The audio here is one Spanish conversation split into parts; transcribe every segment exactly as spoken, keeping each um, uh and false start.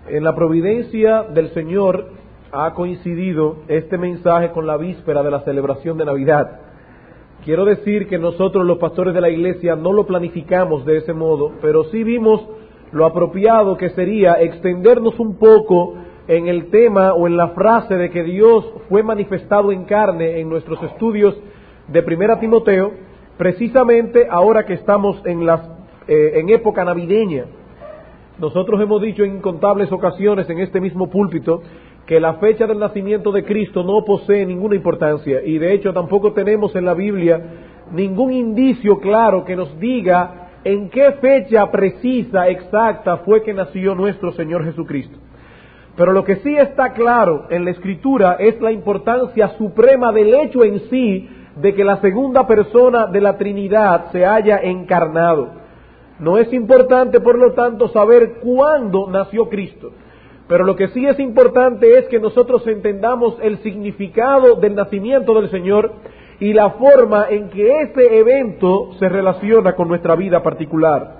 En la providencia del Señor ha coincidido este mensaje con la víspera de la celebración de Navidad. Quiero decir que nosotros los pastores de la iglesia no lo planificamos de ese modo, pero sí vimos lo apropiado que sería extendernos un poco en el tema o en la frase de que Dios fue manifestado en carne en nuestros estudios de Primera Timoteo, precisamente ahora que estamos en, las, eh, en época navideña. Nosotros hemos dicho en incontables ocasiones en este mismo púlpito que la fecha del nacimiento de Cristo no posee ninguna importancia, y de hecho tampoco tenemos en la Biblia ningún indicio claro que nos diga en qué fecha precisa, exacta, fue que nació nuestro Señor Jesucristo. Pero lo que sí está claro en la Escritura es la importancia suprema del hecho en sí de que la segunda persona de la Trinidad se haya encarnado. No es importante, por lo tanto, saber cuándo nació Cristo, pero lo que sí es importante es que nosotros entendamos el significado del nacimiento del Señor y la forma en que ese evento se relaciona con nuestra vida particular.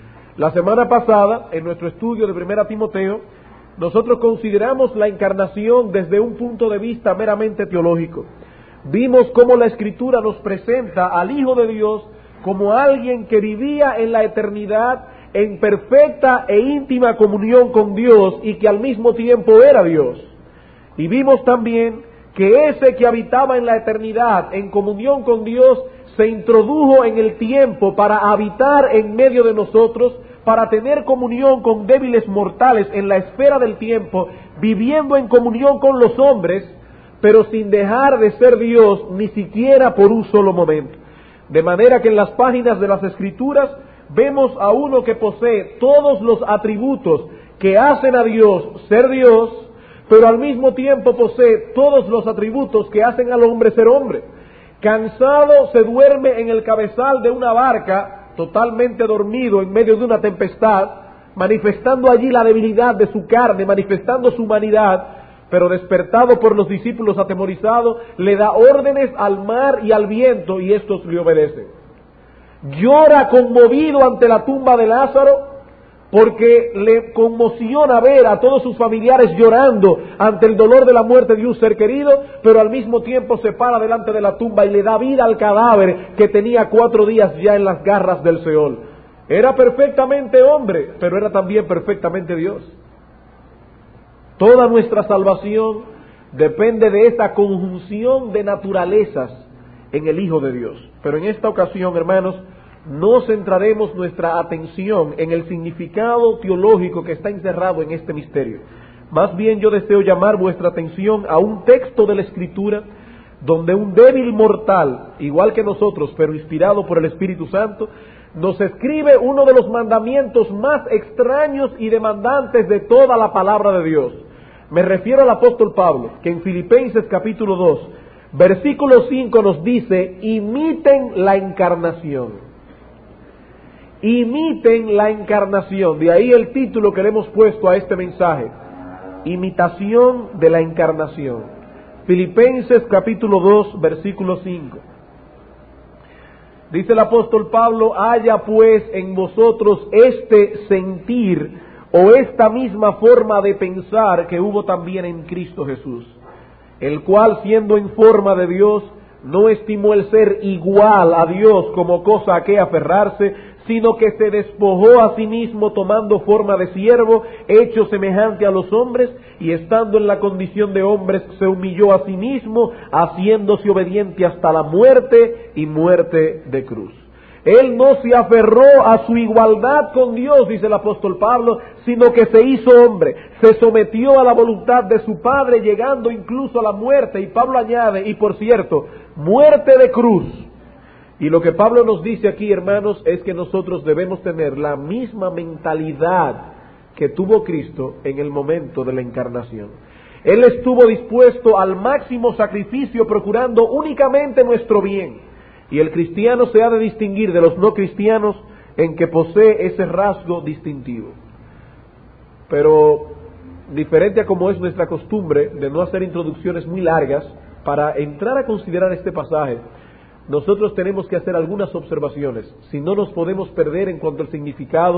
La semana pasada, en nuestro estudio de Primera Timoteo, nosotros consideramos la encarnación desde un punto de vista meramente teológico. Vimos cómo la Escritura nos presenta al Hijo de Dios como alguien que vivía en la eternidad en perfecta e íntima comunión con Dios y que al mismo tiempo era Dios. Y vimos también que ese que habitaba en la eternidad en comunión con Dios se introdujo en el tiempo para habitar en medio de nosotros, para tener comunión con débiles mortales en la esfera del tiempo, viviendo en comunión con los hombres, pero sin dejar de ser Dios ni siquiera por un solo momento. De manera que en las páginas de las Escrituras vemos a uno que posee todos los atributos que hacen a Dios ser Dios, pero al mismo tiempo posee todos los atributos que hacen al hombre ser hombre. Cansado se duerme en el cabezal de una barca, totalmente dormido en medio de una tempestad, manifestando allí la debilidad de su carne, manifestando su humanidad, pero despertado por los discípulos atemorizados, le da órdenes al mar y al viento y estos le obedecen. Llora conmovido ante la tumba de Lázaro porque le conmociona ver a todos sus familiares llorando ante el dolor de la muerte de un ser querido, pero al mismo tiempo se para delante de la tumba y le da vida al cadáver que tenía cuatro días ya en las garras del Seol. Era perfectamente hombre, pero era también perfectamente Dios. Toda nuestra salvación depende de esta conjunción de naturalezas en el Hijo de Dios. Pero en esta ocasión, hermanos, no centraremos nuestra atención en el significado teológico que está encerrado en este misterio. Más bien yo deseo llamar vuestra atención a un texto de la Escritura donde un débil mortal, igual que nosotros, pero inspirado por el Espíritu Santo, nos escribe uno de los mandamientos más extraños y demandantes de toda la palabra de Dios. Me refiero al apóstol Pablo, que en Filipenses capítulo dos, versículo cinco nos dice: imiten la encarnación. Imiten la encarnación. De ahí el título que le hemos puesto a este mensaje: imitación de la encarnación. Filipenses capítulo dos, versículo cinco. Dice el apóstol Pablo: haya pues en vosotros este sentir o esta misma forma de pensar que hubo también en Cristo Jesús, el cual, siendo en forma de Dios, no estimó el ser igual a Dios como cosa a que aferrarse, sino que se despojó a sí mismo, tomando forma de siervo, hecho semejante a los hombres, y estando en la condición de hombres, se humilló a sí mismo, haciéndose obediente hasta la muerte y muerte de cruz. Él no se aferró a su igualdad con Dios, dice el apóstol Pablo, sino que se hizo hombre, se sometió a la voluntad de su Padre, llegando incluso a la muerte. Y Pablo añade, y por cierto, muerte de cruz. Y lo que Pablo nos dice aquí, hermanos, es que nosotros debemos tener la misma mentalidad que tuvo Cristo en el momento de la encarnación. Él estuvo dispuesto al máximo sacrificio, procurando únicamente nuestro bien. Y el cristiano se ha de distinguir de los no cristianos en que posee ese rasgo distintivo. Pero, diferente a como es nuestra costumbre de no hacer introducciones muy largas, para entrar a considerar este pasaje, nosotros tenemos que hacer algunas observaciones, si no nos podemos perder en cuanto al significado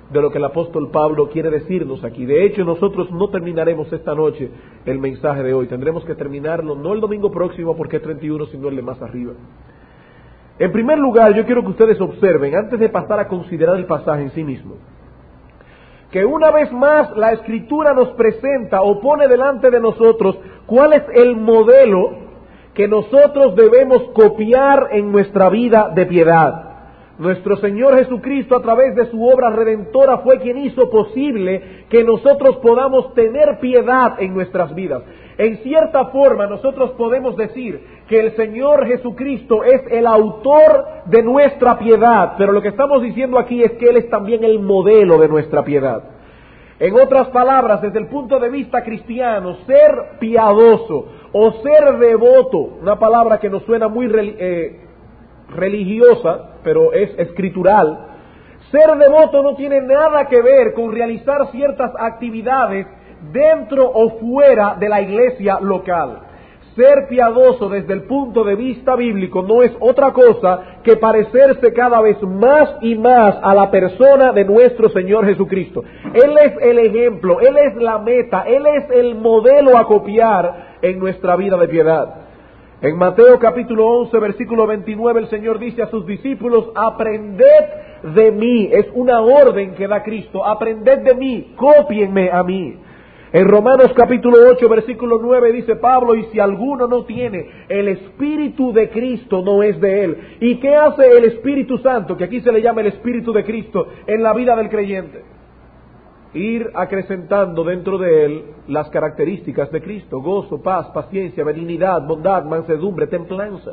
de lo que el apóstol Pablo quiere decirnos aquí. De hecho, nosotros no terminaremos esta noche el mensaje de hoy. Tendremos que terminarlo no el domingo próximo porque es treinta y uno, sino el de más arriba. En primer lugar, yo quiero que ustedes observen, antes de pasar a considerar el pasaje en sí mismo, que una vez más la Escritura nos presenta o pone delante de nosotros cuál es el modelo que nosotros debemos copiar en nuestra vida de piedad. Nuestro Señor Jesucristo, a través de su obra redentora, fue quien hizo posible que nosotros podamos tener piedad en nuestras vidas. En cierta forma, nosotros podemos decir que el Señor Jesucristo es el autor de nuestra piedad, pero lo que estamos diciendo aquí es que Él es también el modelo de nuestra piedad. En otras palabras, desde el punto de vista cristiano, ser piadoso o ser devoto, una palabra que nos suena muy eh, religiosa, pero es escritural. Ser devoto no tiene nada que ver con realizar ciertas actividades dentro o fuera de la iglesia local. Ser piadoso desde el punto de vista bíblico no es otra cosa que parecerse cada vez más y más a la persona de nuestro Señor Jesucristo. Él es el ejemplo, Él es la meta, Él es el modelo a copiar en nuestra vida de piedad. En Mateo capítulo once, versículo veintinueve, el Señor dice a sus discípulos: aprended de mí. Es una orden que da Cristo: aprended de mí, cópienme a mí. En Romanos capítulo ocho, versículo nueve, dice Pablo: y si alguno no tiene el Espíritu de Cristo, no es de él. ¿Y qué hace el Espíritu Santo, que aquí se le llama el Espíritu de Cristo, en la vida del creyente? Ir acrecentando dentro de él las características de Cristo: gozo, paz, paciencia, benignidad, bondad, mansedumbre, templanza.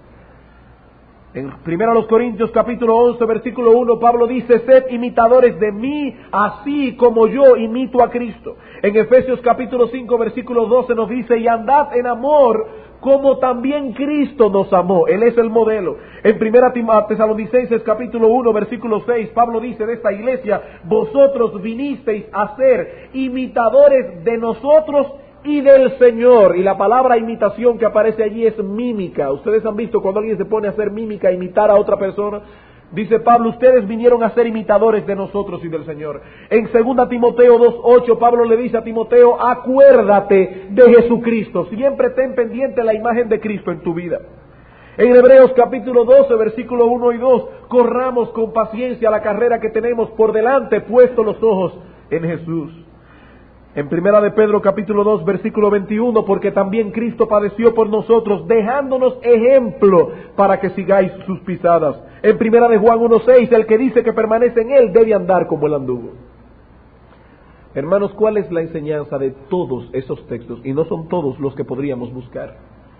En primero los Corintios capítulo once, versículo uno, Pablo dice: sed imitadores de mí, así como yo imito a Cristo. En Efesios capítulo cinco, versículo doce nos dice: y andad en amor, como también Cristo nos amó. Él es el modelo. En primera Tesalonicenses capítulo uno, versículo seis, Pablo dice de esta iglesia: vosotros vinisteis a ser imitadores de nosotros y del Señor. Y la palabra imitación que aparece allí es mímica. Ustedes han visto cuando alguien se pone a hacer mímica, a imitar a otra persona. Dice Pablo: ustedes vinieron a ser imitadores de nosotros y del Señor. En segunda Timoteo dos ocho, Pablo le dice a Timoteo: acuérdate de Jesucristo. Siempre ten pendiente la imagen de Cristo en tu vida. En Hebreos capítulo doce, versículo uno y dos, corramos con paciencia la carrera que tenemos por delante, puesto los ojos en Jesús. En primera de Pedro capítulo dos, versículo veintiuno, porque también Cristo padeció por nosotros, dejándonos ejemplo para que sigáis sus pisadas. En primera de Juan uno seis, el que dice que permanece en él debe andar como él anduvo. Hermanos, ¿cuál es la enseñanza de todos esos textos? Y no son todos los que podríamos buscar.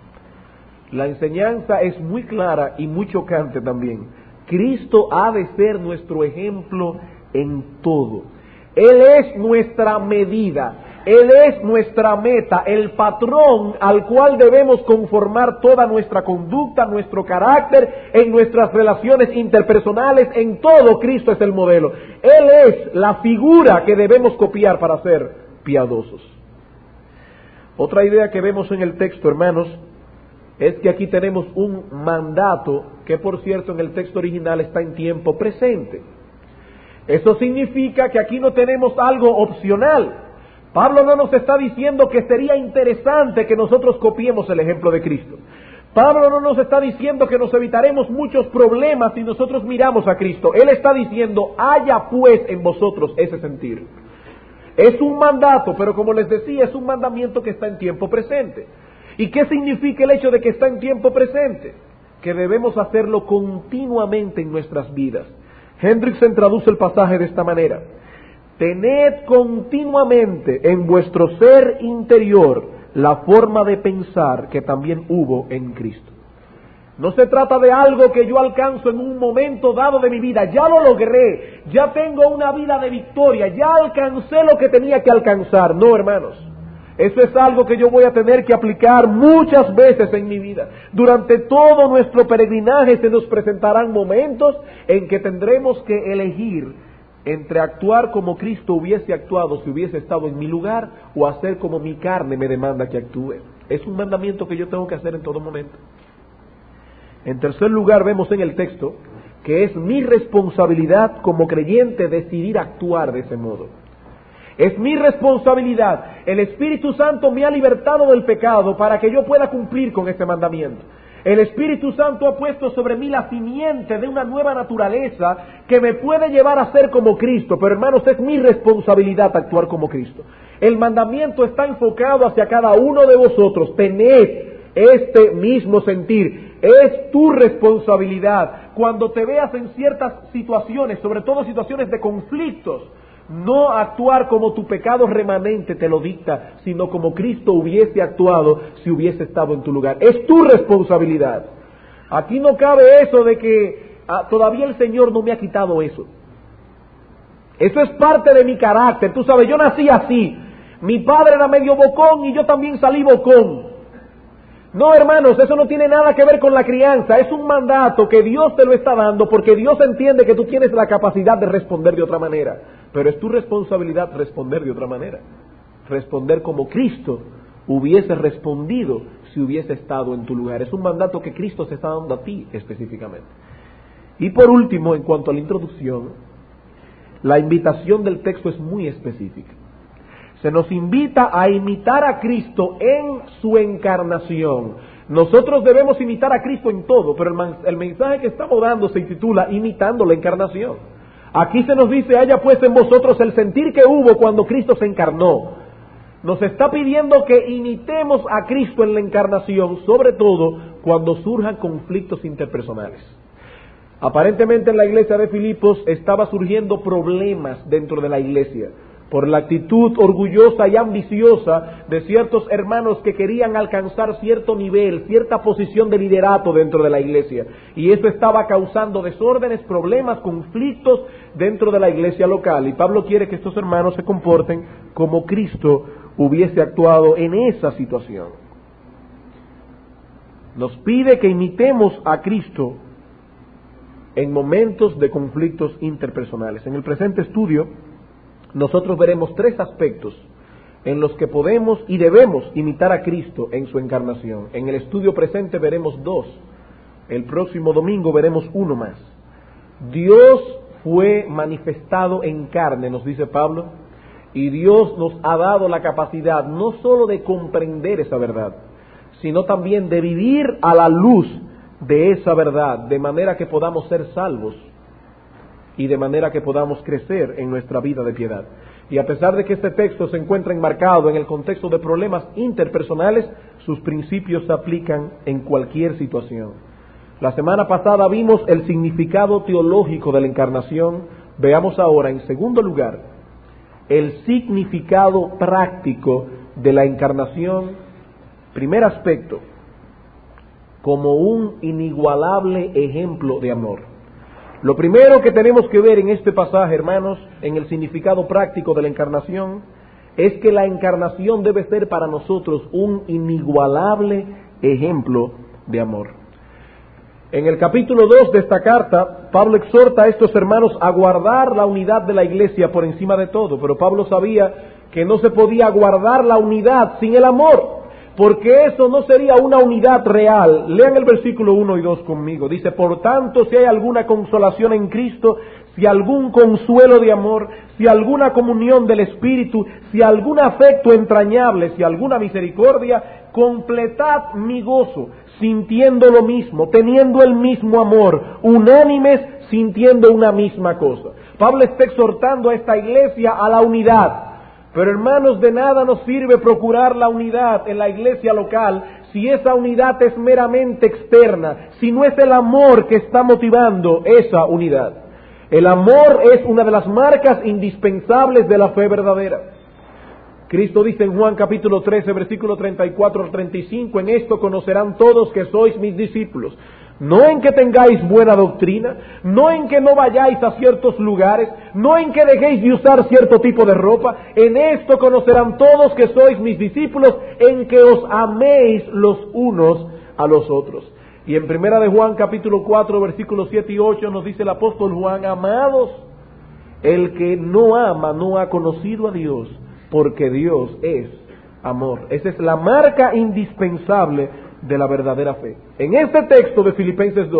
La enseñanza es muy clara y muy chocante también. Cristo ha de ser nuestro ejemplo en todo. Él es nuestra medida, Él es nuestra meta, el patrón al cual debemos conformar toda nuestra conducta, nuestro carácter, en nuestras relaciones interpersonales, en todo Cristo es el modelo. Él es la figura que debemos copiar para ser piadosos. Otra idea que vemos en el texto, hermanos, es que aquí tenemos un mandato que, por cierto, en el texto original está en tiempo presente. Eso significa que aquí no tenemos algo opcional. Pablo no nos está diciendo que sería interesante que nosotros copiemos el ejemplo de Cristo. Pablo no nos está diciendo que nos evitaremos muchos problemas si nosotros miramos a Cristo. Él está diciendo: haya pues en vosotros ese sentir. Es un mandato, pero como les decía, es un mandamiento que está en tiempo presente. ¿Y qué significa el hecho de que está en tiempo presente? Que debemos hacerlo continuamente en nuestras vidas. Hendrickson traduce el pasaje de esta manera: tened continuamente en vuestro ser interior la forma de pensar que también hubo en Cristo. No se trata de algo que yo alcanzo en un momento dado de mi vida. Ya lo logré, ya tengo una vida de victoria, ya alcancé lo que tenía que alcanzar. No, hermanos. Eso es algo que yo voy a tener que aplicar muchas veces en mi vida. Durante todo nuestro peregrinaje se nos presentarán momentos en que tendremos que elegir entre actuar como Cristo hubiese actuado si hubiese estado en mi lugar, o hacer como mi carne me demanda que actúe. Es un mandamiento que yo tengo que hacer en todo momento. En tercer lugar, vemos en el texto que es mi responsabilidad como creyente decidir actuar de ese modo. Es mi responsabilidad. El Espíritu Santo me ha libertado del pecado para que yo pueda cumplir con ese mandamiento. El Espíritu Santo ha puesto sobre mí la simiente de una nueva naturaleza que me puede llevar a ser como Cristo. Pero hermanos, es mi responsabilidad actuar como Cristo. El mandamiento está enfocado hacia cada uno de vosotros. Tened este mismo sentir. Es tu responsabilidad. Cuando te veas en ciertas situaciones, sobre todo situaciones de conflictos, no actuar como tu pecado remanente te lo dicta, sino como Cristo hubiese actuado si hubiese estado en tu lugar. Es tu responsabilidad. Aquí no cabe eso de que ah, todavía el Señor no me ha quitado eso. Eso es parte de mi carácter. Tú sabes, yo nací así. Mi padre era medio bocón y yo también salí bocón. No, hermanos, eso no tiene nada que ver con la crianza. Es un mandato que Dios te lo está dando porque Dios entiende que tú tienes la capacidad de responder de otra manera. Pero es tu responsabilidad responder de otra manera. Responder como Cristo hubiese respondido si hubiese estado en tu lugar. Es un mandato que Cristo se está dando a ti específicamente. Y por último, en cuanto a la introducción, la invitación del texto es muy específica. Se nos invita a imitar a Cristo en su encarnación. Nosotros debemos imitar a Cristo en todo, pero el, man, el mensaje que estamos dando se titula Imitando la Encarnación. Aquí se nos dice, haya pues en vosotros el sentir que hubo cuando Cristo se encarnó. Nos está pidiendo que imitemos a Cristo en la encarnación, sobre todo cuando surjan conflictos interpersonales. Aparentemente en la iglesia de Filipos estaba surgiendo problemas dentro de la iglesia, por la actitud orgullosa y ambiciosa de ciertos hermanos que querían alcanzar cierto nivel, cierta posición de liderato dentro de la iglesia. Y eso estaba causando desórdenes, problemas, conflictos dentro de la iglesia local. Y Pablo quiere que estos hermanos se comporten como Cristo hubiese actuado en esa situación. Nos pide que imitemos a Cristo en momentos de conflictos interpersonales. En el presente estudio, nosotros veremos tres aspectos en los que podemos y debemos imitar a Cristo en su encarnación. En el estudio presente veremos dos. El próximo domingo veremos uno más. Dios fue manifestado en carne, nos dice Pablo, y Dios nos ha dado la capacidad no solo de comprender esa verdad, sino también de vivir a la luz de esa verdad, de manera que podamos ser salvos y de manera que podamos crecer en nuestra vida de piedad. Y a pesar de que este texto se encuentra enmarcado en el contexto de problemas interpersonales, sus principios se aplican en cualquier situación. La semana pasada vimos el significado teológico de la encarnación. Veamos ahora, en segundo lugar, el significado práctico de la encarnación. Primer aspecto, como un inigualable ejemplo de amor. Lo primero que tenemos que ver en este pasaje, hermanos, en el significado práctico de la encarnación, es que la encarnación debe ser para nosotros un inigualable ejemplo de amor. En el capítulo dos de esta carta, Pablo exhorta a estos hermanos a guardar la unidad de la iglesia por encima de todo, pero Pablo sabía que no se podía guardar la unidad sin el amor, porque eso no sería una unidad real. Lean el versículo uno y dos conmigo. Dice, por tanto, si hay alguna consolación en Cristo, si algún consuelo de amor, si alguna comunión del Espíritu, si algún afecto entrañable, si alguna misericordia, completad mi gozo, sintiendo lo mismo, teniendo el mismo amor, unánimes, sintiendo una misma cosa. Pablo está exhortando a esta iglesia a la unidad. Pero hermanos, de nada nos sirve procurar la unidad en la iglesia local si esa unidad es meramente externa, si no es el amor que está motivando esa unidad. El amor es una de las marcas indispensables de la fe verdadera. Cristo dice en Juan capítulo trece, versículo treinta y cuatro al treinta y cinco, en esto conocerán todos que sois mis discípulos. No en que tengáis buena doctrina, no en que no vayáis a ciertos lugares, no en que dejéis de usar cierto tipo de ropa. En esto conocerán todos que sois mis discípulos, en que os améis los unos a los otros. Y en primera de Juan capítulo cuatro, versículos siete y ocho nos dice el apóstol Juan, amados, el que no ama no ha conocido a Dios, porque Dios es amor. Esa es la marca indispensable de la verdadera fe. En este texto de Filipenses dos,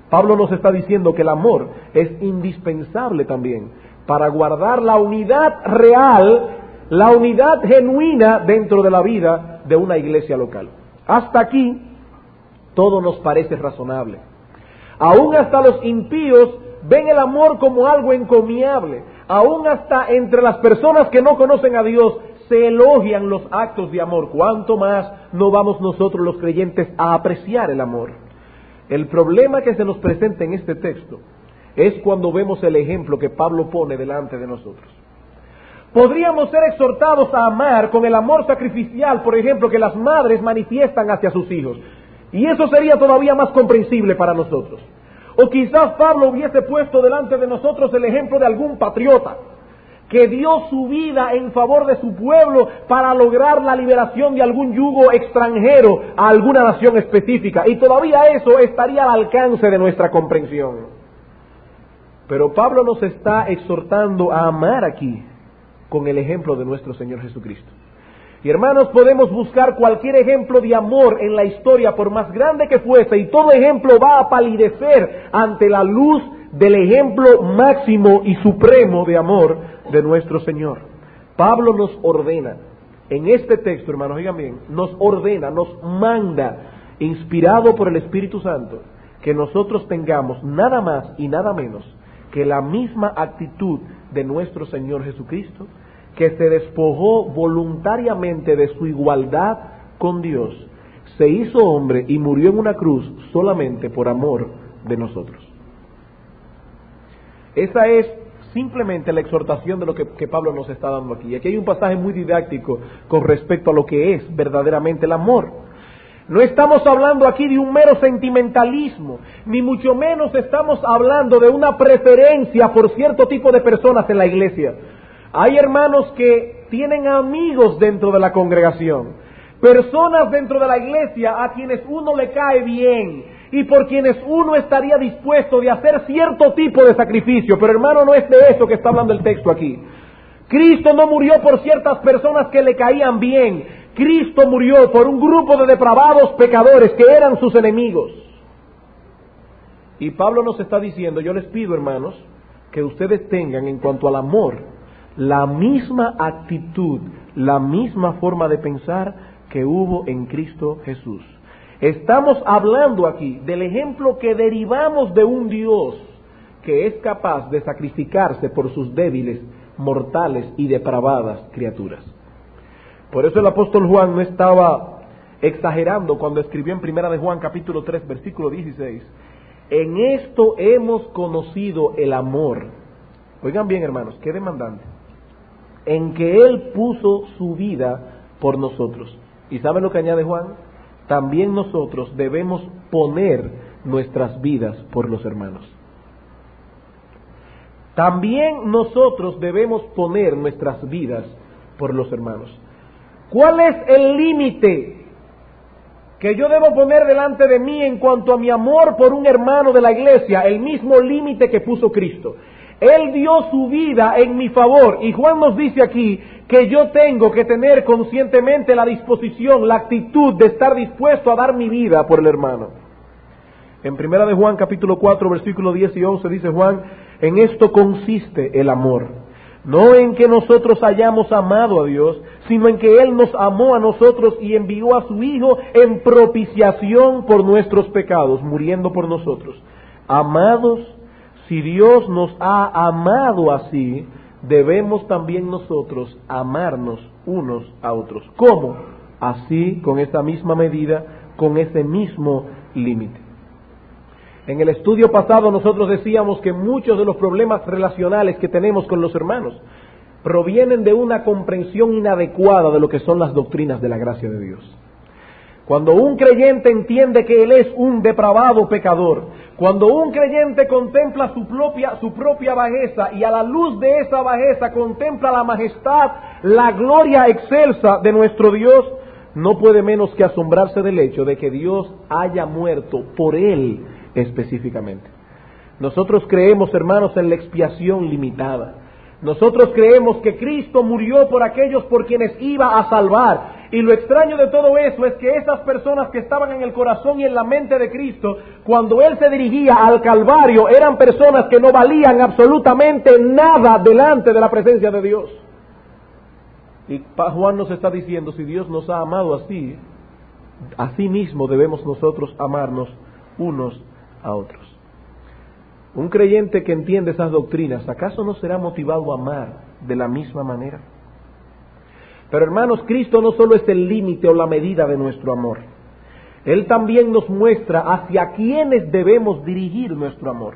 Pablo nos está diciendo que el amor es indispensable también para guardar la unidad real, la unidad genuina dentro de la vida de una iglesia local. Hasta aquí todo nos parece razonable. Aún hasta los impíos ven el amor como algo encomiable. Aún hasta entre las personas que no conocen a Dios se elogian los actos de amor. ¿Cuánto más no vamos nosotros los creyentes a apreciar el amor? El problema que se nos presenta en este texto es cuando vemos el ejemplo que Pablo pone delante de nosotros. Podríamos ser exhortados a amar con el amor sacrificial, por ejemplo, que las madres manifiestan hacia sus hijos. Y eso sería todavía más comprensible para nosotros. O quizás Pablo hubiese puesto delante de nosotros el ejemplo de algún patriota que dio su vida en favor de su pueblo para lograr la liberación de algún yugo extranjero a alguna nación específica. Y todavía eso estaría al alcance de nuestra comprensión. Pero Pablo nos está exhortando a amar aquí con el ejemplo de nuestro Señor Jesucristo. Y hermanos, podemos buscar cualquier ejemplo de amor en la historia, por más grande que fuese, y todo ejemplo va a palidecer ante la luz del ejemplo máximo y supremo de amor de nuestro Señor. Pablo nos ordena, en este texto, hermanos, oigan bien, nos ordena, nos manda, inspirado por el Espíritu Santo, que nosotros tengamos nada más y nada menos que la misma actitud de nuestro Señor Jesucristo, que se despojó voluntariamente de su igualdad con Dios, se hizo hombre y murió en una cruz solamente por amor de nosotros. Esa es simplemente la exhortación de lo que, que Pablo nos está dando aquí. Aquí hay un pasaje muy didáctico con respecto a lo que es verdaderamente el amor. No estamos hablando aquí de un mero sentimentalismo, ni mucho menos estamos hablando de una preferencia por cierto tipo de personas en la iglesia. Hay hermanos que tienen amigos dentro de la congregación, personas dentro de la iglesia a quienes uno le cae bien y por quienes uno estaría dispuesto de hacer cierto tipo de sacrificio. Pero hermano, no es de eso que está hablando el texto aquí. Cristo no murió por ciertas personas que le caían bien. Cristo murió por un grupo de depravados pecadores que eran sus enemigos. Y Pablo nos está diciendo, yo les pido, hermanos, que ustedes tengan en cuanto al amor la misma actitud, la misma forma de pensar que hubo en Cristo Jesús. Estamos hablando aquí del ejemplo que derivamos de un Dios que es capaz de sacrificarse por sus débiles, mortales y depravadas criaturas. Por eso el apóstol Juan no estaba exagerando cuando escribió en Primera de Juan capítulo tres versículo dieciséis, en esto hemos conocido el amor. Oigan bien, hermanos, qué demandante. En que Él puso su vida por nosotros. ¿Y saben lo que añade Juan? También nosotros debemos poner nuestras vidas por los hermanos. También nosotros debemos poner nuestras vidas por los hermanos. ¿Cuál es el límite que yo debo poner delante de mí en cuanto a mi amor por un hermano de la iglesia? El mismo límite que puso Cristo. Él dio su vida en mi favor, y Juan nos dice aquí que yo tengo que tener conscientemente la disposición, la actitud de estar dispuesto a dar mi vida por el hermano. En Primera de Juan capítulo cuatro versículos diez y once dice Juan, en esto consiste el amor, no en que nosotros hayamos amado a Dios, sino en que Él nos amó a nosotros y envió a su Hijo en propiciación por nuestros pecados, muriendo por nosotros. Amados, si Dios nos ha amado así, debemos también nosotros amarnos unos a otros. ¿Cómo? Así, con esta misma medida, con ese mismo límite. En el estudio pasado nosotros decíamos que muchos de los problemas relacionales que tenemos con los hermanos provienen de una comprensión inadecuada de lo que son las doctrinas de la gracia de Dios. Cuando un creyente entiende que él es un depravado pecador, cuando un creyente contempla su propia, su propia bajeza y a la luz de esa bajeza contempla la majestad, la gloria excelsa de nuestro Dios, no puede menos que asombrarse del hecho de que Dios haya muerto por él específicamente. Nosotros creemos, hermanos, en la expiación limitada. Nosotros creemos que Cristo murió por aquellos por quienes iba a salvar. Y lo extraño de todo eso es que esas personas que estaban en el corazón y en la mente de Cristo, cuando Él se dirigía al Calvario, eran personas que no valían absolutamente nada delante de la presencia de Dios. Y Juan nos está diciendo, si Dios nos ha amado así, así mismo debemos nosotros amarnos unos a otros. Un creyente que entiende esas doctrinas, ¿acaso no será motivado a amar de la misma manera? Pero hermanos, Cristo no solo es el límite o la medida de nuestro amor. Él también nos muestra hacia quiénes debemos dirigir nuestro amor.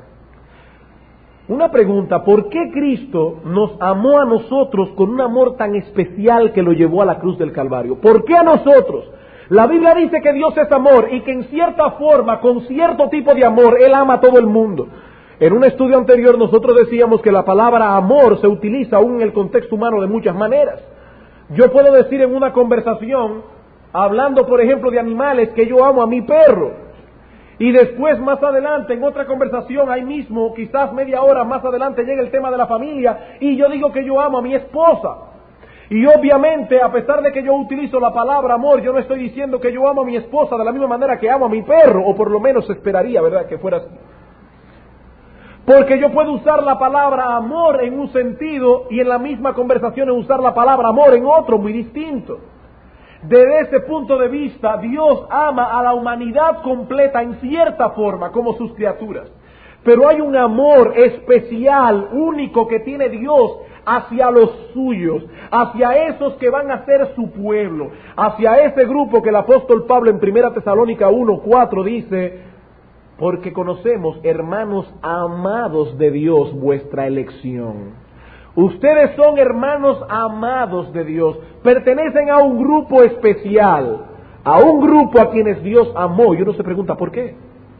Una pregunta, ¿por qué Cristo nos amó a nosotros con un amor tan especial que lo llevó a la cruz del Calvario? ¿Por qué a nosotros? La Biblia dice que Dios es amor y que en cierta forma, con cierto tipo de amor, Él ama a todo el mundo. En un estudio anterior nosotros decíamos que la palabra amor se utiliza aún en el contexto humano de muchas maneras. Yo puedo decir en una conversación, hablando por ejemplo de animales, que yo amo a mi perro. Y después más adelante en otra conversación, ahí mismo, quizás media hora más adelante llega el tema de la familia y yo digo que yo amo a mi esposa. Y obviamente, a pesar de que yo utilizo la palabra amor, yo no estoy diciendo que yo amo a mi esposa de la misma manera que amo a mi perro, o por lo menos esperaría, ¿verdad?, que fuera así. Porque yo puedo usar la palabra amor en un sentido y en la misma conversación usar la palabra amor en otro muy distinto. Desde ese punto de vista, Dios ama a la humanidad completa en cierta forma como sus criaturas. Pero hay un amor especial, único que tiene Dios hacia los suyos, hacia esos que van a ser su pueblo, hacia ese grupo que el apóstol Pablo en primera Tesalónica uno cuatro dice: porque conocemos, hermanos amados de Dios, vuestra elección. Ustedes son hermanos amados de Dios, pertenecen a un grupo especial, a un grupo a quienes Dios amó. Y uno se pregunta, ¿por qué?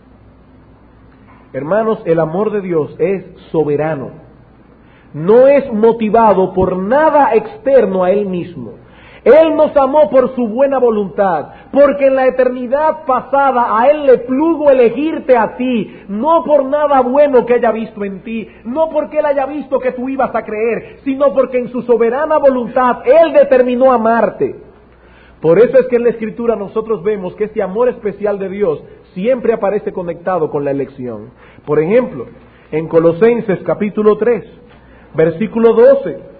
Hermanos, el amor de Dios es soberano, no es motivado por nada externo a Él mismo. Él nos amó por su buena voluntad, porque en la eternidad pasada a Él le plugo elegirte a ti, no por nada bueno que haya visto en ti, no porque Él haya visto que tú ibas a creer, sino porque en su soberana voluntad Él determinó amarte. Por eso es que en la Escritura nosotros vemos que este amor especial de Dios siempre aparece conectado con la elección. Por ejemplo, en Colosenses capítulo tres, versículo doce,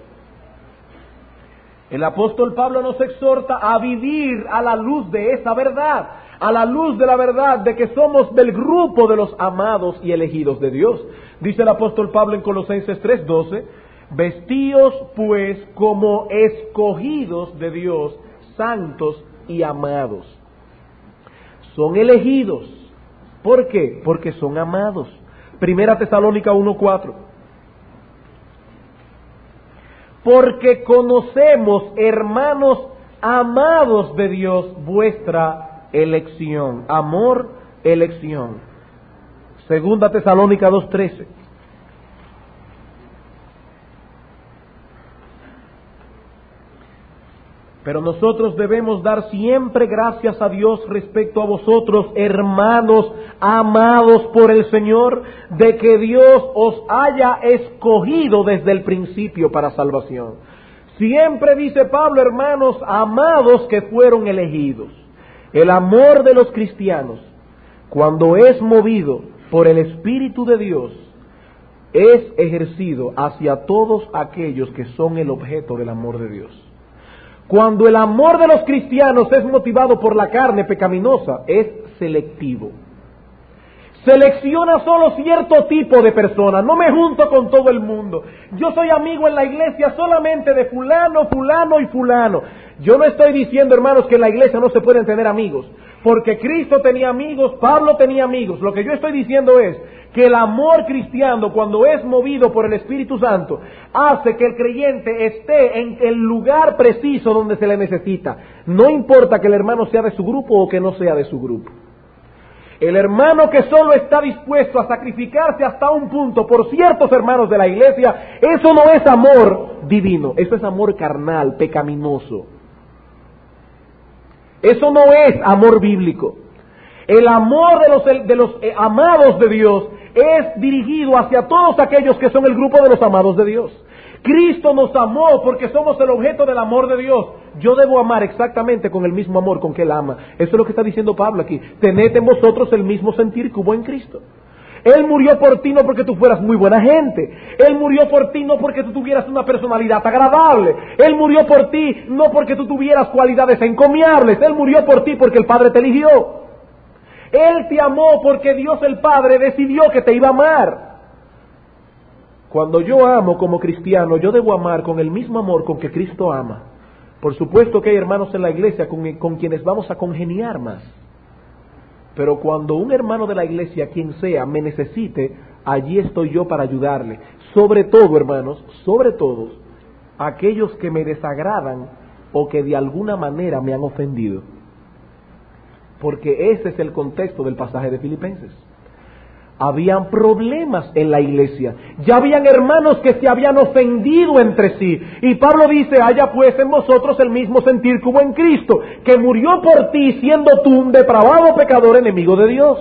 el apóstol Pablo nos exhorta a vivir a la luz de esa verdad, a la luz de la verdad de que somos del grupo de los amados y elegidos de Dios. Dice el apóstol Pablo en Colosenses tres doce, vestíos pues como escogidos de Dios, santos y amados. Son elegidos. ¿Por qué? Porque son amados. Primera Tesalónica uno cuatro. Porque conocemos, hermanos amados de Dios, vuestra elección. Amor, elección. Segunda Tesalónica dos trece. Pero nosotros debemos dar siempre gracias a Dios respecto a vosotros, hermanos amados por el Señor, de que Dios os haya escogido desde el principio para salvación. Siempre dice Pablo, hermanos amados que fueron elegidos. El amor de los cristianos, cuando es movido por el Espíritu de Dios, es ejercido hacia todos aquellos que son el objeto del amor de Dios. Cuando el amor de los cristianos es motivado por la carne pecaminosa, es selectivo. Selecciona solo cierto tipo de personas. No me junto con todo el mundo. Yo soy amigo en la iglesia solamente de fulano, fulano y fulano. Yo no estoy diciendo, hermanos, que en la iglesia no se pueden tener amigos, porque Cristo tenía amigos, Pablo tenía amigos. Lo que yo estoy diciendo es que el amor cristiano, cuando es movido por el Espíritu Santo, hace que el creyente esté en el lugar preciso donde se le necesita. No importa que el hermano sea de su grupo o que no sea de su grupo. El hermano que solo está dispuesto a sacrificarse hasta un punto por ciertos hermanos de la iglesia, eso no es amor divino, eso es amor carnal, pecaminoso. Eso no es amor bíblico. El amor de los, de los eh, amados de Dios es dirigido hacia todos aquellos que son el grupo de los amados de Dios. Cristo nos amó porque somos el objeto del amor de Dios. yo debo amar exactamente con el mismo amor con que Él ama. Eso es lo que está diciendo Pablo aquí. Tened en vosotros el mismo sentir que hubo en Cristo. Él murió por ti no porque tú fueras muy buena gente. Él murió por ti no porque tú tuvieras una personalidad agradable. Él murió por ti no porque tú tuvieras cualidades encomiables. Él murió por ti porque el Padre te eligió. Él te amó porque Dios el Padre decidió que te iba a amar. Cuando yo amo como cristiano, yo debo amar con el mismo amor con que Cristo ama. Por supuesto que hay hermanos en la iglesia con, con quienes vamos a congeniar más. Pero cuando un hermano de la iglesia, quien sea, me necesite, allí estoy yo para ayudarle. Sobre todo, hermanos, sobre todo, aquellos que me desagradan o que de alguna manera me han ofendido. Porque ese es el contexto del pasaje de Filipenses. Habían problemas en la iglesia. Ya habían hermanos que se habían ofendido entre sí. Y Pablo dice, haya pues en vosotros el mismo sentir que hubo en Cristo, que murió por ti siendo tú un depravado pecador enemigo de Dios.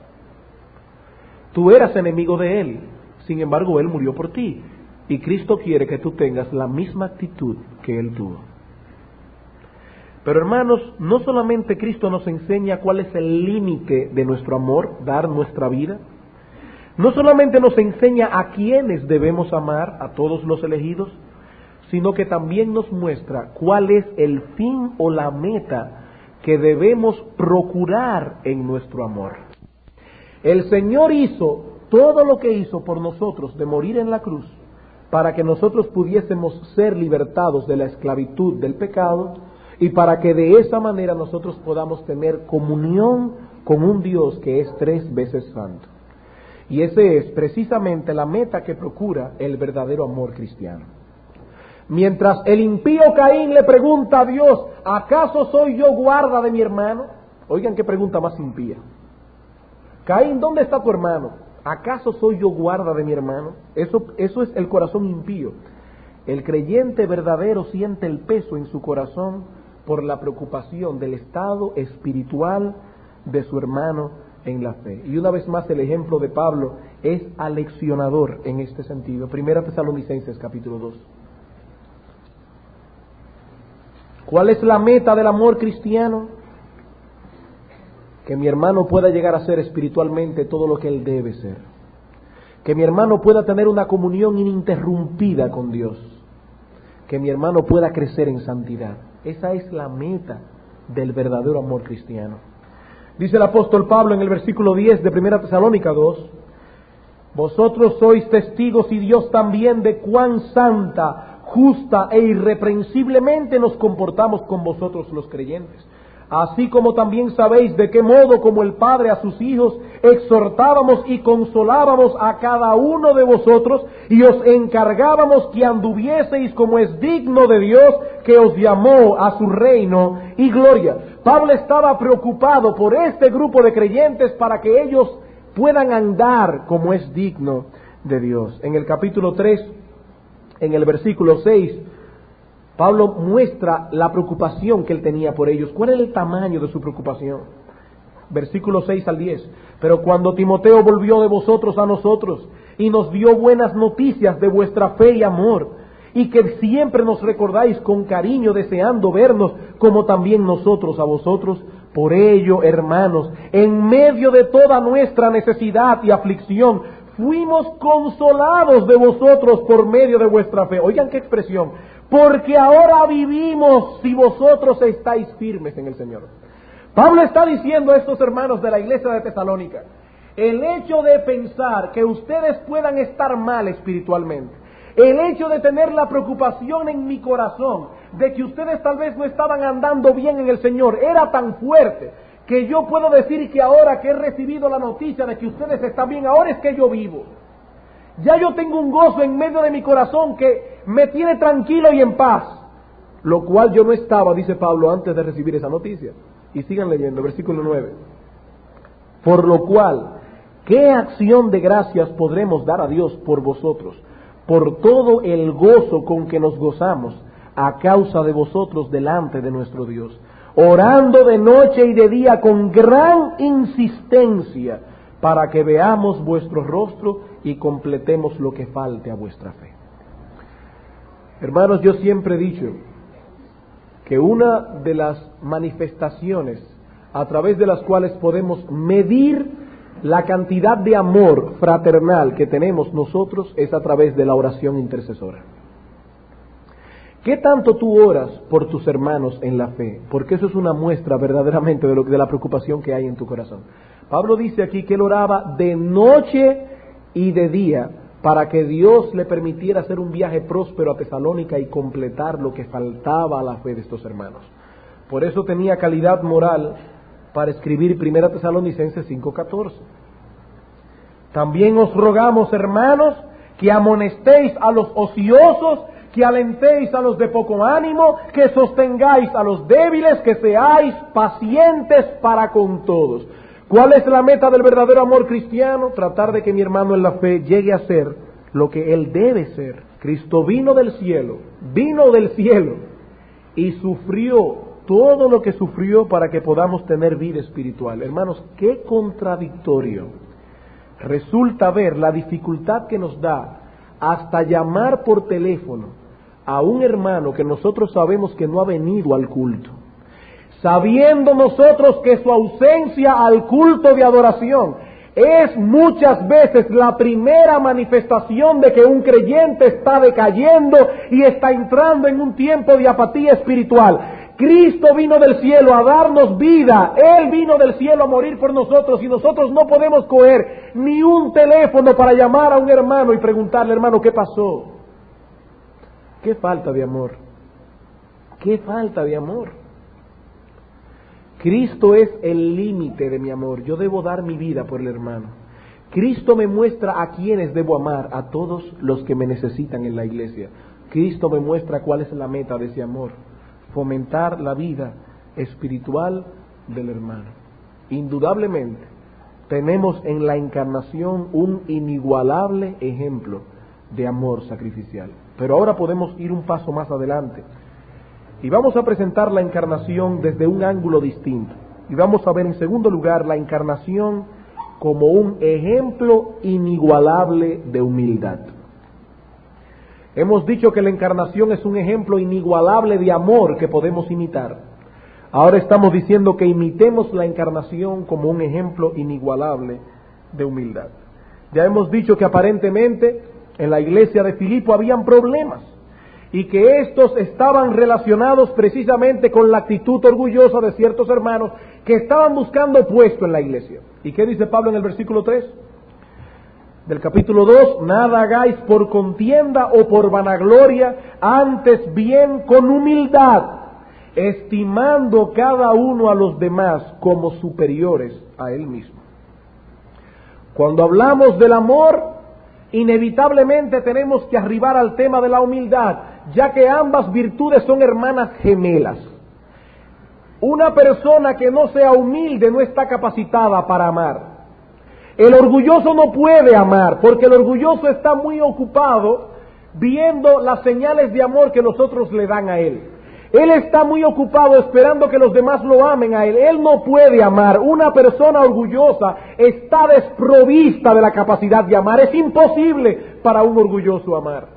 Tú eras enemigo de Él. Sin embargo, Él murió por ti. Y Cristo quiere que tú tengas la misma actitud que Él tuvo. Pero hermanos, no solamente Cristo nos enseña cuál es el límite de nuestro amor, dar nuestra vida. No solamente nos enseña a quiénes debemos amar, a todos los elegidos, sino que también nos muestra cuál es el fin o la meta que debemos procurar en nuestro amor. El Señor hizo todo lo que hizo por nosotros de morir en la cruz para que nosotros pudiésemos ser libertados de la esclavitud del pecado y para que de esa manera nosotros podamos tener comunión con un Dios que es tres veces santo. Y ese es precisamente la meta que procura el verdadero amor cristiano. Mientras el impío Caín le pregunta a Dios, ¿acaso soy yo guarda de mi hermano? Oigan qué pregunta más impía. Caín, ¿dónde está tu hermano? ¿Acaso soy yo guarda de mi hermano? Eso, eso es el corazón impío. El creyente verdadero siente el peso en su corazón por la preocupación del estado espiritual de su hermano en la fe. Y una vez más el ejemplo de Pablo es aleccionador en este sentido. Primera Tesalonicenses capítulo dos. ¿Cuál es la meta del amor cristiano? Que mi hermano pueda llegar a ser espiritualmente todo lo que él debe ser. Que mi hermano pueda tener una comunión ininterrumpida con Dios. Que mi hermano pueda crecer en santidad. Esa es la meta del verdadero amor cristiano. Dice el apóstol Pablo en el versículo diez de Primera Tesalónica dos, vosotros sois testigos y Dios también de cuán santa, justa e irreprensiblemente nos comportamos con vosotros los creyentes. Así como también sabéis de qué modo como el Padre a sus hijos exhortábamos y consolábamos a cada uno de vosotros y os encargábamos que anduvieseis como es digno de Dios que os llamó a su reino y gloria. Pablo estaba preocupado por este grupo de creyentes para que ellos puedan andar como es digno de Dios. En el capítulo tres, en el versículo seis, Pablo muestra la preocupación que él tenía por ellos. ¿Cuál es el tamaño de su preocupación? Versículos seis al diez. Pero cuando Timoteo volvió de vosotros a nosotros y nos dio buenas noticias de vuestra fe y amor, y que siempre nos recordáis con cariño deseando vernos como también nosotros a vosotros, por ello, hermanos, en medio de toda nuestra necesidad y aflicción, fuimos consolados de vosotros por medio de vuestra fe. Oigan qué expresión. Porque ahora vivimos si vosotros estáis firmes en el Señor. Pablo está diciendo a estos hermanos de la iglesia de Tesalónica, el hecho de pensar que ustedes puedan estar mal espiritualmente, el hecho de tener la preocupación en mi corazón de que ustedes tal vez no estaban andando bien en el Señor, era tan fuerte que yo puedo decir que ahora que he recibido la noticia de que ustedes están bien, ahora es que yo vivo. Ya yo tengo un gozo en medio de mi corazón que me tiene tranquilo y en paz, lo cual yo no estaba, dice Pablo, antes de recibir esa noticia. Y sigan leyendo, versículo nueve. Por lo cual, ¿qué acción de gracias podremos dar a Dios por vosotros, por todo el gozo con que nos gozamos a causa de vosotros delante de nuestro Dios, orando de noche y de día con gran insistencia, para que veamos vuestro rostro y completemos lo que falte a vuestra fe? Hermanos, yo siempre he dicho que una de las manifestaciones a través de las cuales podemos medir la cantidad de amor fraternal que tenemos nosotros es a través de la oración intercesora. ¿Qué tanto tú oras por tus hermanos en la fe? Porque eso es una muestra verdaderamente de, lo, de la preocupación que hay en tu corazón. Pablo dice aquí que él oraba de noche y de día para que Dios le permitiera hacer un viaje próspero a Tesalónica y completar lo que faltaba a la fe de estos hermanos. Por eso tenía calidad moral para escribir Primera Tesalonicenses cinco catorce. También os rogamos, hermanos, que amonestéis a los ociosos, que alentéis a los de poco ánimo, que sostengáis a los débiles, que seáis pacientes para con todos. ¿Cuál es la meta del verdadero amor cristiano? Tratar de que mi hermano en la fe llegue a ser lo que él debe ser. Cristo vino del cielo, vino del cielo y sufrió todo lo que sufrió para que podamos tener vida espiritual. Hermanos, qué contradictorio resulta ver la dificultad que nos da hasta llamar por teléfono a un hermano que nosotros sabemos que no ha venido al culto, sabiendo nosotros que su ausencia al culto de adoración es muchas veces la primera manifestación de que un creyente está decayendo y está entrando en un tiempo de apatía espiritual. Cristo vino del cielo a darnos vida, Él vino del cielo a morir por nosotros y nosotros no podemos coger ni un teléfono para llamar a un hermano y preguntarle, hermano, ¿qué pasó? ¿Qué falta de amor? ¿Qué falta de amor? Cristo es el límite de mi amor, yo debo dar mi vida por el hermano. Cristo me muestra a quienes debo amar, a todos los que me necesitan en la iglesia. Cristo me muestra cuál es la meta de ese amor. Fomentar la vida espiritual del hermano. Indudablemente, tenemos en la encarnación un inigualable ejemplo de amor sacrificial. Pero ahora podemos ir un paso más adelante y vamos a presentar la encarnación desde un ángulo distinto. Y vamos a ver en segundo lugar la encarnación como un ejemplo inigualable de humildad. Hemos dicho que la encarnación es un ejemplo inigualable de amor que podemos imitar. Ahora estamos diciendo que imitemos la encarnación como un ejemplo inigualable de humildad. Ya hemos dicho que aparentemente en la iglesia de Filipo habían problemas y que estos estaban relacionados precisamente con la actitud orgullosa de ciertos hermanos que estaban buscando puesto en la iglesia. ¿Y qué dice Pablo en el versículo tres? Del capítulo dos, nada hagáis por contienda o por vanagloria, antes bien con humildad, estimando cada uno a los demás como superiores a él mismo. Cuando hablamos del amor, inevitablemente tenemos que arribar al tema de la humildad, ya que ambas virtudes son hermanas gemelas. Una persona que no sea humilde no está capacitada para amar. El orgulloso no puede amar, porque el orgulloso está muy ocupado viendo las señales de amor que los otros le dan a él. Él está muy ocupado esperando que los demás lo amen a él. Él no puede amar. Una persona orgullosa está desprovista de la capacidad de amar. Es imposible para un orgulloso amar.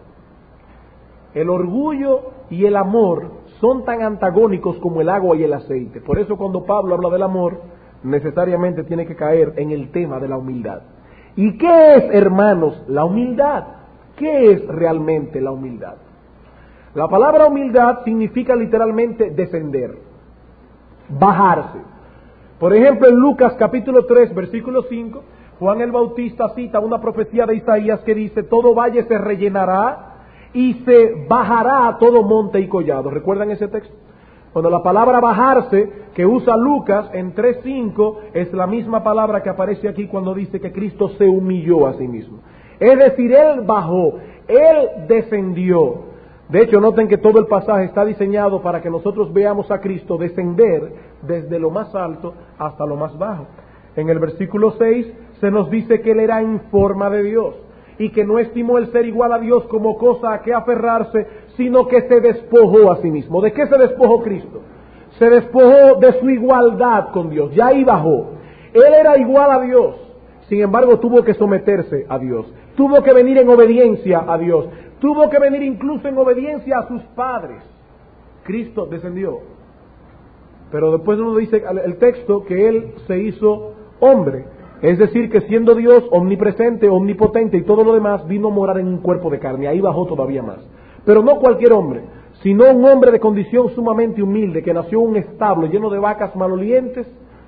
El orgullo y el amor son tan antagónicos como el agua y el aceite. Por eso cuando Pablo habla del amor, necesariamente tiene que caer en el tema de la humildad. ¿Y qué es, hermanos, la humildad? ¿Qué es realmente la humildad? La palabra humildad significa literalmente descender, bajarse. Por ejemplo, en Lucas capítulo tres, versículo cinco, Juan el Bautista cita una profecía de Isaías que dice: todo valle se rellenará y se bajará a todo monte y collado. ¿Recuerdan ese texto? Cuando la palabra bajarse que usa Lucas en tres cinco es la misma palabra que aparece aquí cuando dice que Cristo se humilló a sí mismo. Es decir, Él bajó, Él descendió. De hecho, noten que todo el pasaje está diseñado para que nosotros veamos a Cristo descender desde lo más alto hasta lo más bajo. En el versículo seis se nos dice que Él era en forma de Dios y que no estimó el ser igual a Dios como cosa a que aferrarse, sino que se despojó a sí mismo. ¿De qué se despojó Cristo? Se despojó de su igualdad con Dios, ya ahí bajó. Él era igual a Dios, sin embargo tuvo que someterse a Dios, tuvo que venir en obediencia a Dios, tuvo que venir incluso en obediencia a sus padres. Cristo descendió. Pero después uno dice el texto que Él se hizo hombre. Es decir, que siendo Dios omnipresente, omnipotente y todo lo demás, vino a morar en un cuerpo de carne. Ahí bajó todavía más. Pero no cualquier hombre, sino un hombre de condición sumamente humilde, que nació en un establo lleno de vacas malolientes,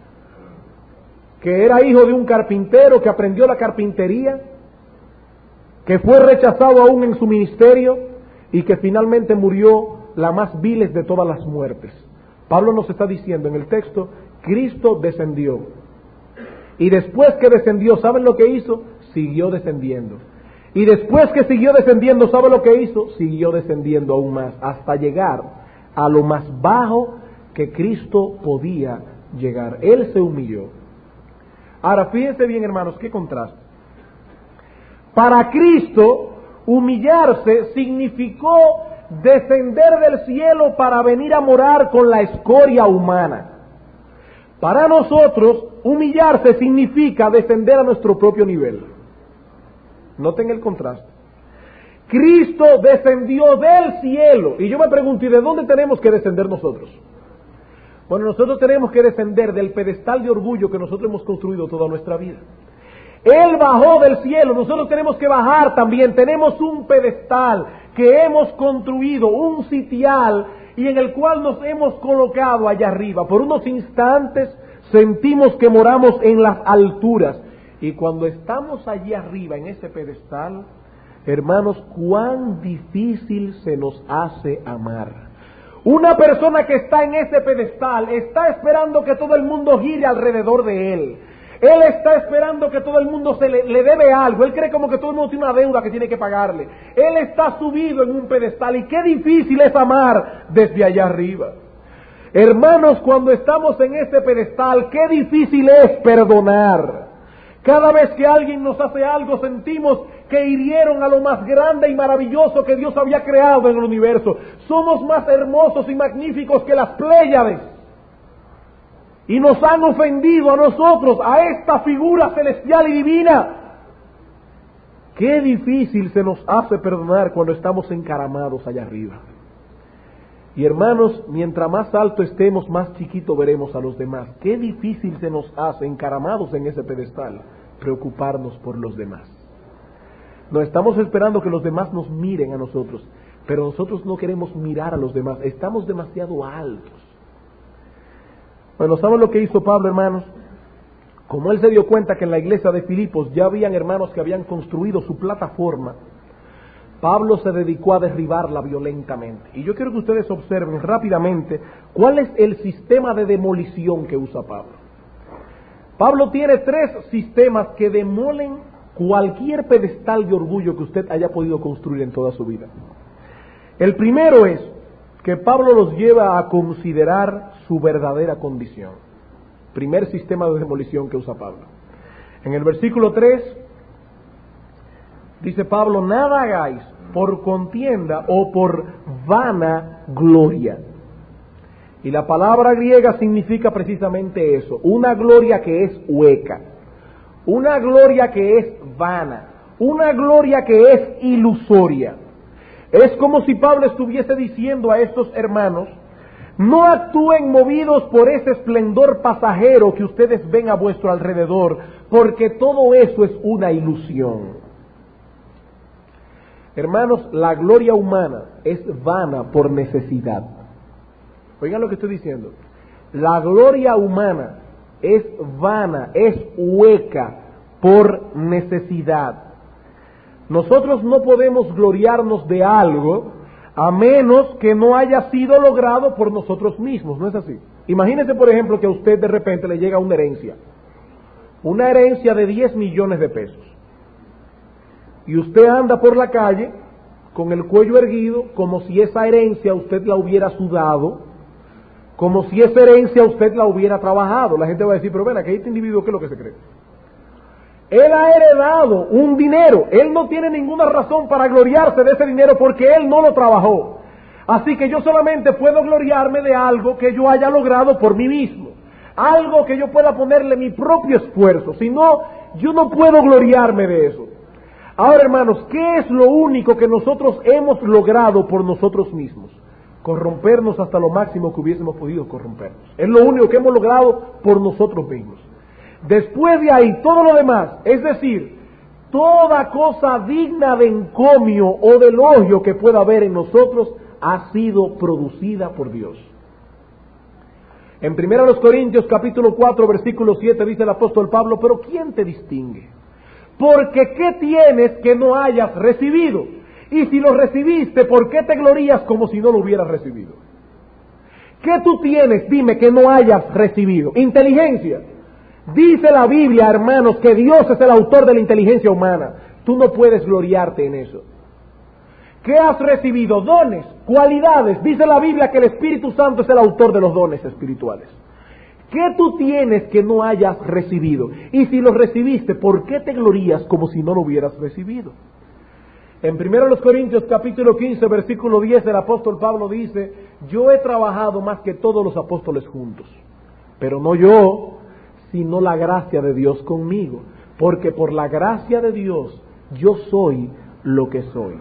que era hijo de un carpintero, que aprendió la carpintería, que fue rechazado aún en su ministerio y que finalmente murió la más viles de todas las muertes. Pablo nos está diciendo en el texto, Cristo descendió. Y después que descendió, ¿saben lo que hizo? Siguió descendiendo. Y después que siguió descendiendo, ¿saben lo que hizo? Siguió descendiendo aún más, hasta llegar a lo más bajo que Cristo podía llegar. Él se humilló. Ahora, fíjense bien, hermanos, qué contraste. Para Cristo, humillarse significó descender del cielo para venir a morar con la escoria humana. Para nosotros, humillarse significa descender a nuestro propio nivel. Noten el contraste. Cristo descendió del cielo. Y yo me pregunto, ¿y de dónde tenemos que descender nosotros? Bueno, nosotros tenemos que descender del pedestal de orgullo que nosotros hemos construido toda nuestra vida. Él bajó del cielo, nosotros tenemos que bajar también. Tenemos un pedestal que hemos construido, un sitial, y en el cual nos hemos colocado allá arriba. Por unos instantes sentimos que moramos en las alturas. Y cuando estamos allí arriba, en ese pedestal, hermanos, cuán difícil se nos hace amar. Una persona que está en ese pedestal está esperando que todo el mundo gire alrededor de él. Él está esperando que todo el mundo se le, le debe algo. Él cree como que todo el mundo tiene una deuda que tiene que pagarle. Él está subido en un pedestal y qué difícil es amar desde allá arriba. Hermanos, cuando estamos en ese pedestal, qué difícil es perdonar. Cada vez que alguien nos hace algo, sentimos que hirieron a lo más grande y maravilloso que Dios había creado en el universo. Somos más hermosos y magníficos que las Pléyades. Y nos han ofendido a nosotros, a esta figura celestial y divina. Qué difícil se nos hace perdonar cuando estamos encaramados allá arriba. Y hermanos, mientras más alto estemos, más chiquito veremos a los demás. Qué difícil se nos hace, encaramados en ese pedestal, preocuparnos por los demás. No estamos esperando que los demás nos miren a nosotros, pero nosotros no queremos mirar a los demás, estamos demasiado altos. Bueno, ¿saben lo que hizo Pablo, hermanos? Como él se dio cuenta que en la iglesia de Filipos ya habían hermanos que habían construido su plataforma, Pablo se dedicó a derribarla violentamente. Y yo quiero que ustedes observen rápidamente cuál es el sistema de demolición que usa Pablo. Pablo tiene tres sistemas que demolen cualquier pedestal de orgullo que usted haya podido construir en toda su vida. El primero es que Pablo los lleva a considerar su verdadera condición. Primer sistema de demolición que usa Pablo. En el versículo tres dice Pablo, nada hagáis por contienda o por vana gloria. Y la palabra griega significa precisamente eso, una gloria que es hueca, una gloria que es vana, una gloria que es ilusoria. Es como si Pablo estuviese diciendo a estos hermanos, no actúen movidos por ese esplendor pasajero que ustedes ven a vuestro alrededor, porque todo eso es una ilusión. Hermanos, la gloria humana es vana por necesidad. Oigan lo que estoy diciendo. La gloria humana es vana, es hueca por necesidad. Nosotros no podemos gloriarnos de algo a menos que no haya sido logrado por nosotros mismos, ¿no es así? Imagínese, por ejemplo, que a usted de repente le llega una herencia, una herencia de diez millones de pesos. Y usted anda por la calle con el cuello erguido, como si esa herencia usted la hubiera sudado, como si esa herencia usted la hubiera trabajado. La gente va a decir, pero ven, aquí este individuo, ¿qué es lo que se cree? Él ha heredado un dinero, él no tiene ninguna razón para gloriarse de ese dinero porque él no lo trabajó. Así que yo solamente puedo gloriarme de algo que yo haya logrado por mí mismo, algo que yo pueda ponerle mi propio esfuerzo, si no, yo no puedo gloriarme de eso. Ahora, hermanos, ¿qué es lo único que nosotros hemos logrado por nosotros mismos? corrompernos hasta lo máximo que hubiésemos podido corrompernos. Es lo único que hemos logrado por nosotros mismos. Después de ahí, todo lo demás, es decir, toda cosa digna de encomio o de elogio que pueda haber en nosotros, ha sido producida por Dios. En primera de Corintios capítulo cuatro versículo siete dice el apóstol Pablo: pero ¿quién te distingue? Porque ¿qué tienes que no hayas recibido? Y si lo recibiste, ¿por qué te glorías como si no lo hubieras recibido? ¿Qué tú tienes, dime, que no hayas recibido? Inteligencia. Dice la Biblia, hermanos, que Dios es el autor de la inteligencia humana. Tú no puedes gloriarte en eso. ¿Qué has recibido? Dones, cualidades. Dice la Biblia que el Espíritu Santo es el autor de los dones espirituales. ¿Qué tú tienes que no hayas recibido? Y si lo recibiste, ¿por qué te glorías como si no lo hubieras recibido? En primera de Corintios capítulo quince versículo diez el apóstol Pablo dice: yo he trabajado más que todos los apóstoles juntos, pero no yo, sino la gracia de Dios conmigo, porque por la gracia de Dios yo soy lo que soy.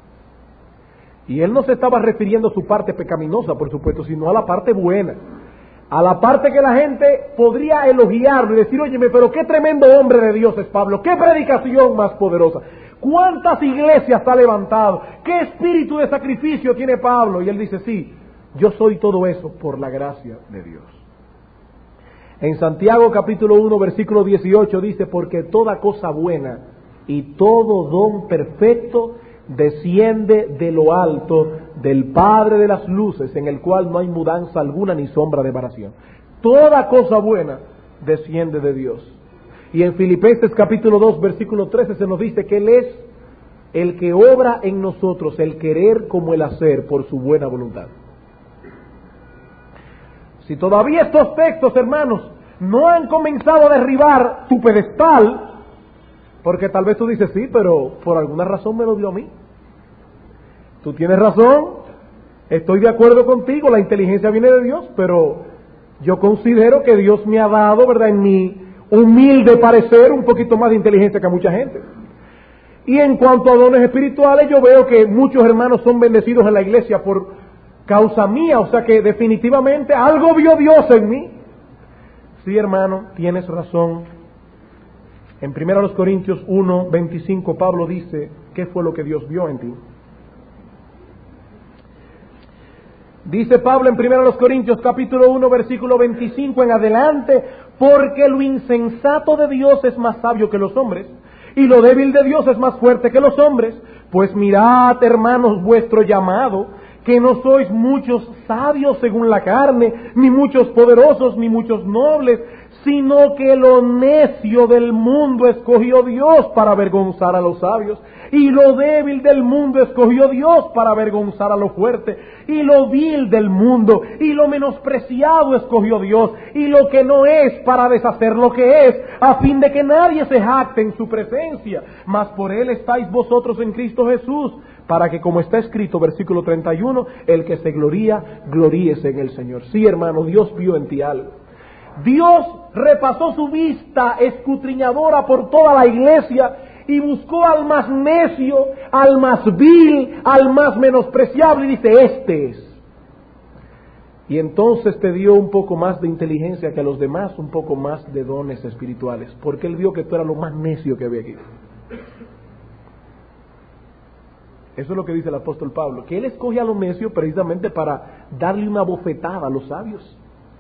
Y él no se estaba refiriendo a su parte pecaminosa, por supuesto, sino a la parte buena, a la parte que la gente podría elogiarlo y decir: óyeme, pero qué tremendo hombre de Dios es Pablo, qué predicación más poderosa, cuántas iglesias ha levantado, qué espíritu de sacrificio tiene Pablo. Y él dice: sí, yo soy todo eso por la gracia de Dios. En Santiago capítulo uno versículo dieciocho dice: porque toda cosa buena y todo don perfecto desciende de lo alto, del Padre de las luces, en el cual no hay mudanza alguna ni sombra de variación. Toda cosa buena desciende de Dios. Y en Filipenses capítulo dos versículo trece se nos dice que Él es el que obra en nosotros el querer como el hacer por su buena voluntad. Si todavía estos textos, hermanos, no han comenzado a derribar tu pedestal, porque tal vez tú dices: sí, pero por alguna razón me lo dio a mí. Tú tienes razón, estoy de acuerdo contigo, la inteligencia viene de Dios, pero yo considero que Dios me ha dado, ¿verdad?, en mi humilde parecer, un poquito más de inteligencia que a mucha gente. Y en cuanto a dones espirituales, yo veo que muchos hermanos son bendecidos en la iglesia por causa mía, o sea que definitivamente algo vio Dios en mí. Sí, hermano, tienes razón. En primera Corintios uno veinticinco Pablo dice: ¿qué fue lo que Dios vio en ti? Dice Pablo en primera Corintios capítulo uno versículo veinticinco en adelante: porque lo insensato de Dios es más sabio que los hombres, y lo débil de Dios es más fuerte que los hombres. Pues mirad, hermanos, vuestro llamado, que no sois muchos sabios según la carne, ni muchos poderosos, ni muchos nobles, sino que lo necio del mundo escogió Dios para avergonzar a los sabios, y lo débil del mundo escogió Dios para avergonzar a lo fuerte, y lo vil del mundo y lo menospreciado escogió Dios, y lo que no es para deshacer lo que es, a fin de que nadie se jacte en su presencia. Mas por él estáis vosotros en Cristo Jesús, para que, como está escrito, versículo treinta y uno, el que se gloría, gloríese en el Señor. Sí, hermano, Dios vio en ti algo. Dios repasó su vista escudriñadora por toda la iglesia y buscó al más necio, al más vil, al más menospreciable, y dice: este es. Y entonces te dio un poco más de inteligencia que a los demás, un poco más de dones espirituales, porque Él vio que tú eras lo más necio que había aquí. Eso es lo que dice el apóstol Pablo, que Él escoge a los necios precisamente para darle una bofetada a los sabios.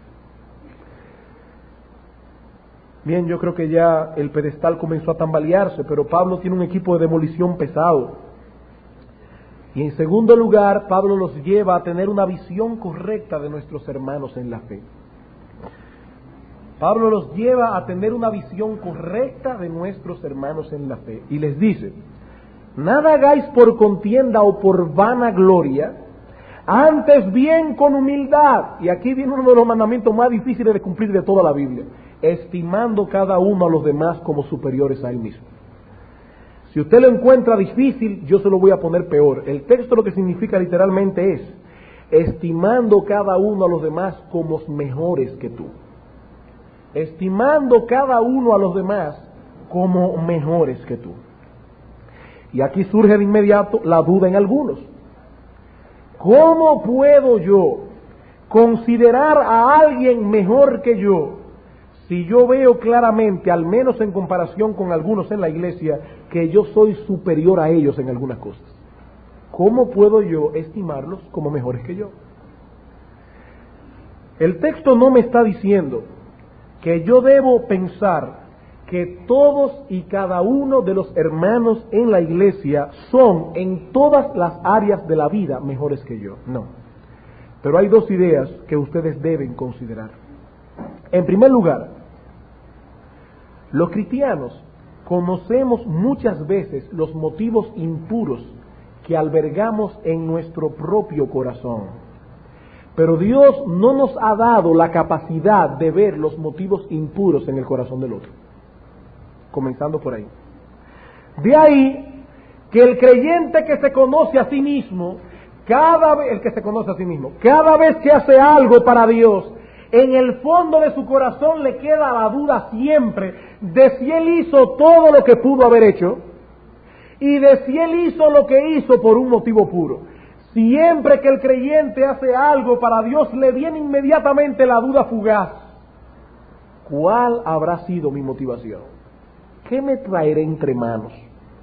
Bien, yo creo que ya el pedestal comenzó a tambalearse, pero Pablo tiene un equipo de demolición pesado. Y en segundo lugar, Pablo los lleva a tener una visión correcta de nuestros hermanos en la fe. Pablo los lleva a tener una visión correcta de nuestros hermanos en la fe. Y les dice: nada hagáis por contienda o por vanagloria, antes bien con humildad. Y aquí viene uno de los mandamientos más difíciles de cumplir de toda la Biblia: estimando cada uno a los demás como superiores a él mismo. Si usted lo encuentra difícil, yo se lo voy a poner peor. El texto lo que significa literalmente es: estimando cada uno a los demás como mejores que tú. Estimando cada uno a los demás como mejores que tú. Y aquí surge de inmediato la duda en algunos. ¿Cómo puedo yo considerar a alguien mejor que yo si yo veo claramente, al menos en comparación con algunos en la iglesia, que yo soy superior a ellos en algunas cosas? ¿Cómo puedo yo estimarlos como mejores que yo? El texto no me está diciendo que yo debo pensar que todos y cada uno de los hermanos en la iglesia son en todas las áreas de la vida mejores que yo. No. Pero hay dos ideas que ustedes deben considerar. En primer lugar, los cristianos conocemos muchas veces los motivos impuros que albergamos en nuestro propio corazón. Pero Dios no nos ha dado la capacidad de ver los motivos impuros en el corazón del otro. Comenzando por ahí. De ahí que el creyente que se conoce a sí mismo, cada vez, el que se conoce a sí mismo, cada vez que hace algo para Dios, en el fondo de su corazón le queda la duda siempre de si él hizo todo lo que pudo haber hecho y de si él hizo lo que hizo por un motivo puro. Siempre que el creyente hace algo para Dios, le viene inmediatamente la duda fugaz. ¿Cuál habrá sido mi motivación? ¿Qué me traeré entre manos?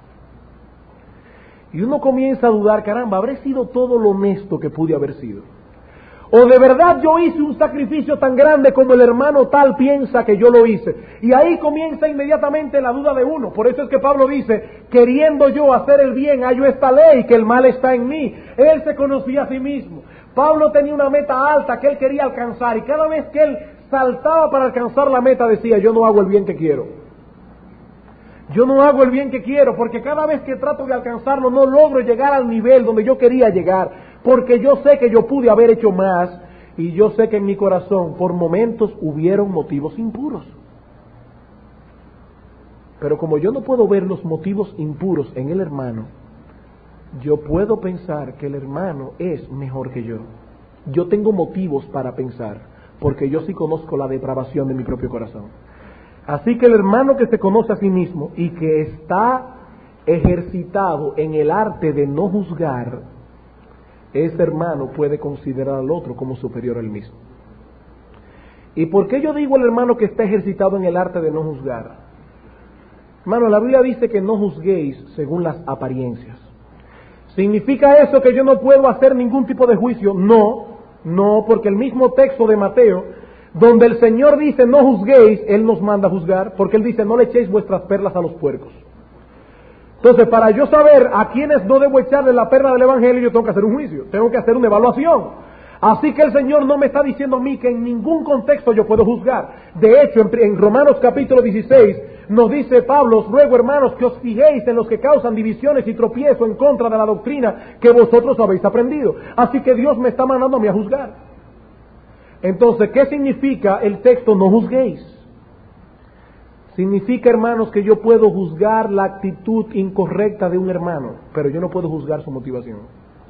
Y uno comienza a dudar, caramba, ¿habré sido todo lo honesto que pude haber sido? ¿O de verdad yo hice un sacrificio tan grande como el hermano tal piensa que yo lo hice? Y ahí comienza inmediatamente la duda de uno. Por eso es que Pablo dice, queriendo yo hacer el bien, hallo esta ley, que el mal está en mí. Él se conocía a sí mismo. Pablo tenía una meta alta que él quería alcanzar, y cada vez que él saltaba para alcanzar la meta decía, yo no hago el bien que quiero. Yo no hago el bien que quiero, porque cada vez que trato de alcanzarlo no logro llegar al nivel donde yo quería llegar, porque yo sé que yo pude haber hecho más, y yo sé que en mi corazón por momentos hubieron motivos impuros. Pero como yo no puedo ver los motivos impuros en el hermano, yo puedo pensar que el hermano es mejor que yo. Yo tengo motivos para pensar, porque yo sí conozco la depravación de mi propio corazón. Así que el hermano que se conoce a sí mismo y que está ejercitado en el arte de no juzgar, ese hermano puede considerar al otro como superior a él mismo. ¿Y por qué yo digo el hermano que está ejercitado en el arte de no juzgar? Hermano, la Biblia dice que no juzguéis según las apariencias. ¿Significa eso que yo no puedo hacer ningún tipo de juicio? No, no, porque el mismo texto de Mateo, donde el Señor dice no juzguéis, Él nos manda a juzgar, porque Él dice no le echéis vuestras perlas a los puercos. Entonces, para yo saber a quienes no debo echarle la perla del Evangelio, yo tengo que hacer un juicio, tengo que hacer una evaluación. Así que el Señor no me está diciendo a mí que en ningún contexto yo puedo juzgar. De hecho, en, en Romanos capítulo dieciséis nos dice Pablo, os ruego hermanos que os fijéis en los que causan divisiones y tropiezo en contra de la doctrina que vosotros habéis aprendido. Así que Dios me está mandando a mí a juzgar. Entonces, ¿qué significa el texto no juzguéis? Significa, hermanos, que yo puedo juzgar la actitud incorrecta de un hermano, pero yo no puedo juzgar su motivación.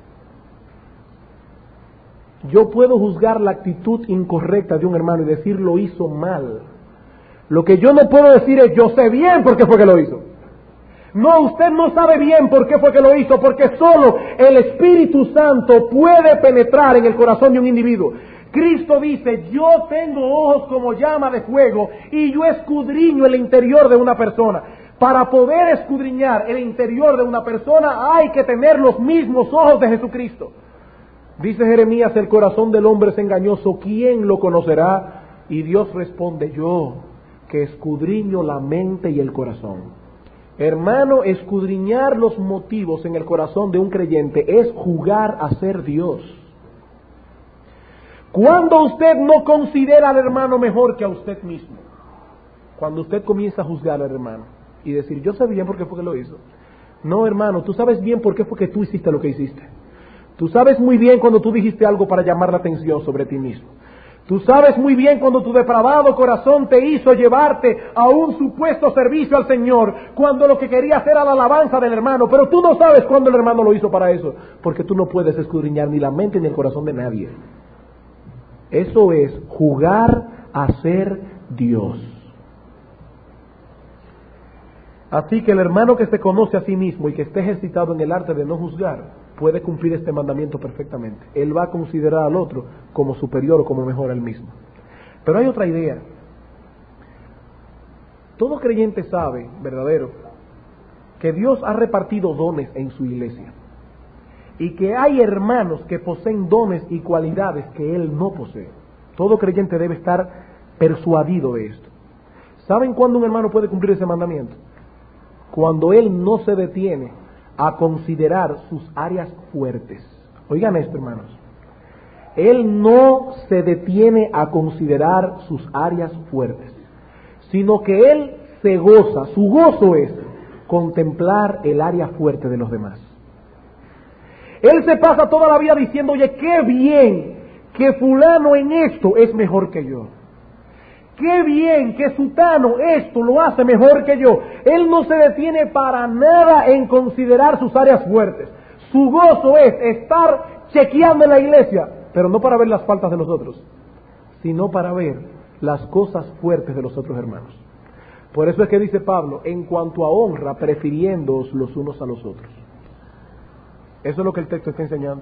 Yo puedo juzgar la actitud incorrecta de un hermano y decir lo hizo mal. Lo que yo no puedo decir es yo sé bien por qué fue que lo hizo. No, usted no sabe bien por qué fue que lo hizo, porque solo el Espíritu Santo puede penetrar en el corazón de un individuo. Cristo dice, yo tengo ojos como llama de fuego y yo escudriño el interior de una persona. Para poder escudriñar el interior de una persona hay que tener los mismos ojos de Jesucristo. Dice Jeremías, el corazón del hombre es engañoso, ¿quién lo conocerá? Y Dios responde, yo, que escudriño la mente y el corazón. Hermano, escudriñar los motivos en el corazón de un creyente es jugar a ser Dios. Cuando usted no considera al hermano mejor que a usted mismo, cuando usted comienza a juzgar al hermano y decir, yo sé bien por qué fue que lo hizo. No, hermano, tú sabes bien por qué fue que tú hiciste lo que hiciste. Tú sabes muy bien cuando tú dijiste algo para llamar la atención sobre ti mismo. Tú sabes muy bien cuando tu depravado corazón te hizo llevarte a un supuesto servicio al Señor, cuando lo que querías era la alabanza del hermano, pero tú no sabes cuándo el hermano lo hizo para eso, porque tú no puedes escudriñar ni la mente ni el corazón de nadie. Eso es jugar a ser Dios. Así que el hermano que se conoce a sí mismo y que esté ejercitado en el arte de no juzgar, puede cumplir este mandamiento perfectamente. Él va a considerar al otro como superior o como mejor a él mismo. Pero hay otra idea. Todo creyente sabe, verdadero, que Dios ha repartido dones en su iglesia y que hay hermanos que poseen dones y cualidades que Él no posee. Todo creyente debe estar persuadido de esto. ¿Saben cuándo un hermano puede cumplir ese mandamiento? Cuando él no se detiene a considerar sus áreas fuertes. Oigan esto, hermanos. Él no se detiene a considerar sus áreas fuertes, sino que él se goza, su gozo es contemplar el área fuerte de los demás. Él se pasa toda la vida diciendo, oye, qué bien que fulano en esto es mejor que yo. Qué bien que sutano esto lo hace mejor que yo. Él no se detiene para nada en considerar sus áreas fuertes. Su gozo es estar chequeando en la iglesia, pero no para ver las faltas de los otros, sino para ver las cosas fuertes de los otros hermanos. Por eso es que dice Pablo, en cuanto a honra, prefiriéndoos los unos a los otros. Eso es lo que el texto está enseñando.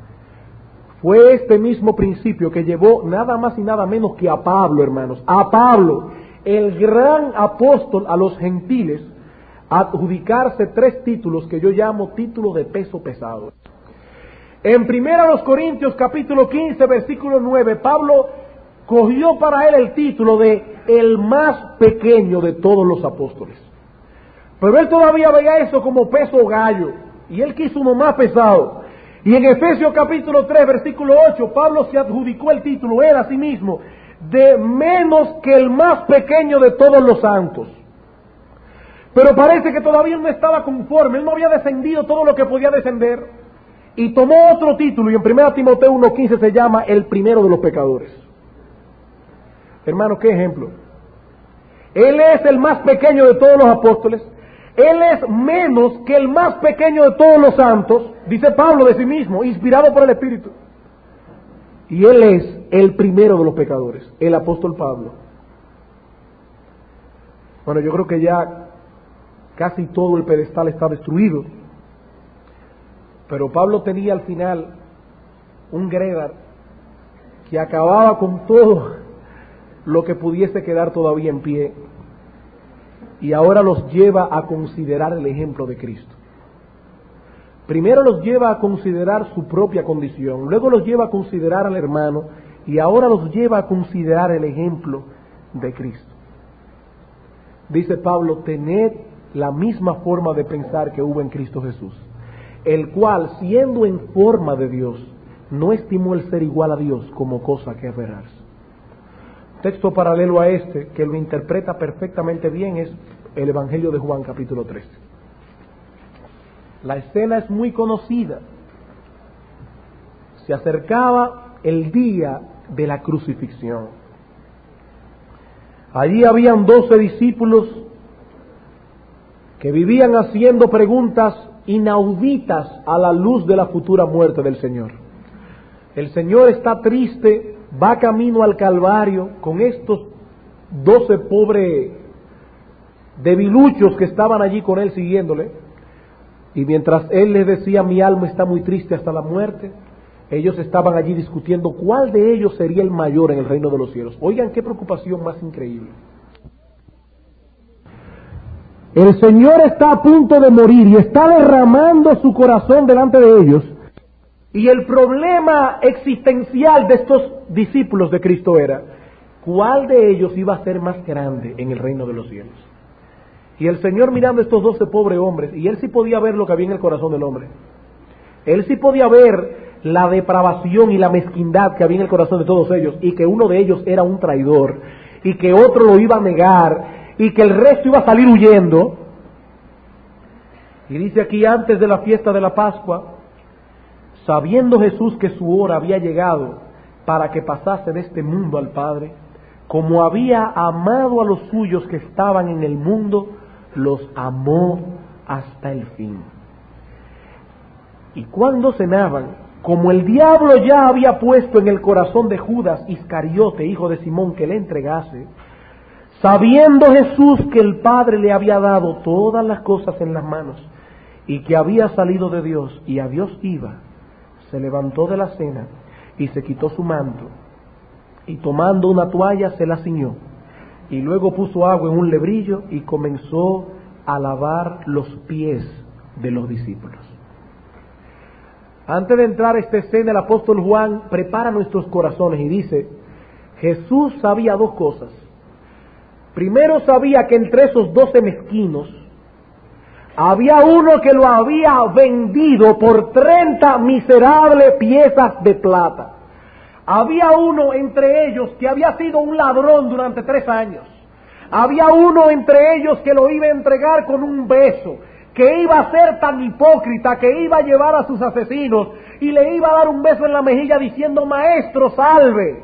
Fue este mismo principio que llevó nada más y nada menos que a Pablo, hermanos, a Pablo, el gran apóstol a los gentiles, a adjudicarse tres títulos que yo llamo títulos de peso pesado. En primera los Corintios capítulo quince versículo nueve, Pablo cogió para él el título de el más pequeño de todos los apóstoles. Pero él todavía veía eso como peso gallo, y él quiso uno más pesado. Y en Efesios capítulo tres, versículo ocho, Pablo se adjudicó el título, él a sí mismo, de menos que el más pequeño de todos los santos. Pero parece que todavía él no estaba conforme, él no había descendido todo lo que podía descender. Y tomó otro título, y en primera Timoteo uno quince se llama el primero de los pecadores. Hermano, ¿qué ejemplo? Él es el más pequeño de todos los apóstoles. Él es menos que el más pequeño de todos los santos, dice Pablo de sí mismo, inspirado por el Espíritu. Y él es el primero de los pecadores, el apóstol Pablo. Bueno, yo creo que ya casi todo el pedestal está destruido. Pero Pablo tenía al final un Grédar que acababa con todo lo que pudiese quedar todavía en pie. Y ahora los lleva a considerar el ejemplo de Cristo. Primero los lleva a considerar su propia condición, luego los lleva a considerar al hermano y ahora los lleva a considerar el ejemplo de Cristo. Dice Pablo, tened la misma forma de pensar que hubo en Cristo Jesús, el cual, siendo en forma de Dios, no estimó el ser igual a Dios como cosa que aferrarse. Texto paralelo a este, que lo interpreta perfectamente bien, es el Evangelio de Juan capítulo trece. La escena es muy conocida. Se acercaba el día de la crucifixión. Allí habían doce discípulos que vivían haciendo preguntas inauditas a la luz de la futura muerte del Señor. El Señor está triste, va camino al Calvario con estos doce pobres debiluchos que estaban allí con él siguiéndole, y mientras él les decía mi alma está muy triste hasta la muerte, ellos estaban allí discutiendo cuál de ellos sería el mayor en el reino de los cielos. Oigan qué preocupación más increíble. El Señor está a punto de morir y está derramando su corazón delante de ellos. Y el problema existencial de estos discípulos de Cristo era, ¿cuál de ellos iba a ser más grande en el reino de los cielos? Y el Señor mirando a estos doce pobres hombres, y él sí podía ver lo que había en el corazón del hombre. Él sí podía ver la depravación y la mezquindad que había en el corazón de todos ellos, y que uno de ellos era un traidor, y que otro lo iba a negar, y que el resto iba a salir huyendo. Y dice aquí, antes de la fiesta de la Pascua, sabiendo Jesús que su hora había llegado para que pasase de este mundo al Padre, como había amado a los suyos que estaban en el mundo, los amó hasta el fin. Y cuando cenaban, como el diablo ya había puesto en el corazón de Judas Iscariote, hijo de Simón, que le entregase, sabiendo Jesús que el Padre le había dado todas las cosas en las manos, y que había salido de Dios y a Dios iba, se levantó de la cena y se quitó su manto y tomando una toalla se la ciñó y luego puso agua en un lebrillo y comenzó a lavar los pies de los discípulos. Antes de entrar a esta escena, el apóstol Juan prepara nuestros corazones y dice: Jesús sabía dos cosas. Primero, sabía que entre esos doce mezquinos había uno que lo había vendido por treinta miserables piezas de plata. Había uno entre ellos que había sido un ladrón durante tres años. Había uno entre ellos que lo iba a entregar con un beso, que iba a ser tan hipócrita, que iba a llevar a sus asesinos y le iba a dar un beso en la mejilla diciendo: Maestro, salve.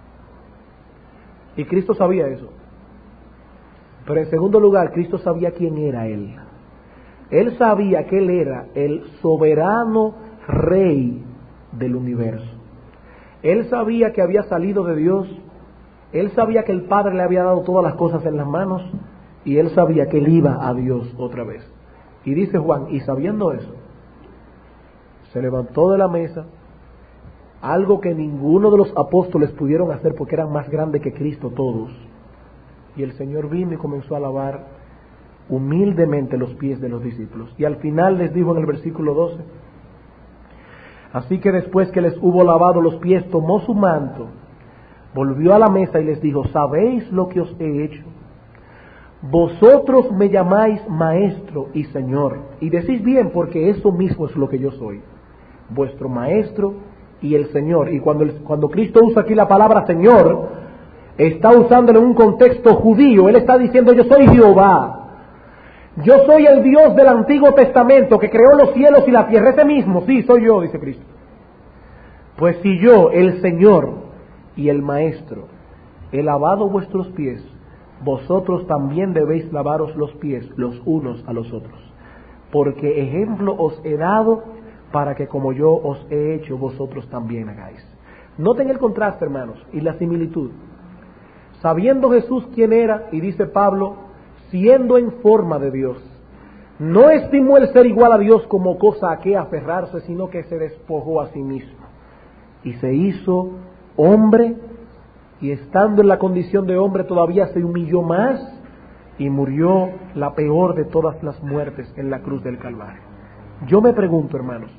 Y Cristo sabía eso. Pero en segundo lugar, Cristo sabía quién era Él. Él sabía que Él era el soberano Rey del universo. Él sabía que había salido de Dios. Él sabía que el Padre le había dado todas las cosas en las manos. Y Él sabía que Él iba a Dios otra vez. Y dice Juan, y sabiendo eso, se levantó de la mesa, algo que ninguno de los apóstoles pudieron hacer porque eran más grandes que Cristo todos. Y el Señor vino y comenzó a lavar humildemente los pies de los discípulos. Y al final les dijo en el versículo doce: así que después que les hubo lavado los pies, tomó su manto, volvió a la mesa y les dijo: ¿sabéis lo que os he hecho? Vosotros me llamáis Maestro y Señor, y decís bien, porque eso mismo es lo que yo soy, vuestro Maestro y el Señor. Y cuando, el, cuando Cristo usa aquí la palabra Señor, está usándolo en un contexto judío. Él está diciendo: yo soy Jehová. Yo soy el Dios del Antiguo Testamento que creó los cielos y la tierra. Ese mismo, sí, soy yo, dice Cristo. Pues si yo, el Señor y el Maestro, he lavado vuestros pies, vosotros también debéis lavaros los pies los unos a los otros. Porque ejemplo os he dado para que como yo os he hecho, vosotros también hagáis. Noten el contraste, hermanos, y la similitud. Sabiendo Jesús quién era, y dice Pablo, siendo en forma de Dios, no estimó el ser igual a Dios como cosa a que aferrarse, sino que se despojó a sí mismo y se hizo hombre, y estando en la condición de hombre todavía se humilló más y murió la peor de todas las muertes en la cruz del Calvario. Yo me pregunto, hermanos,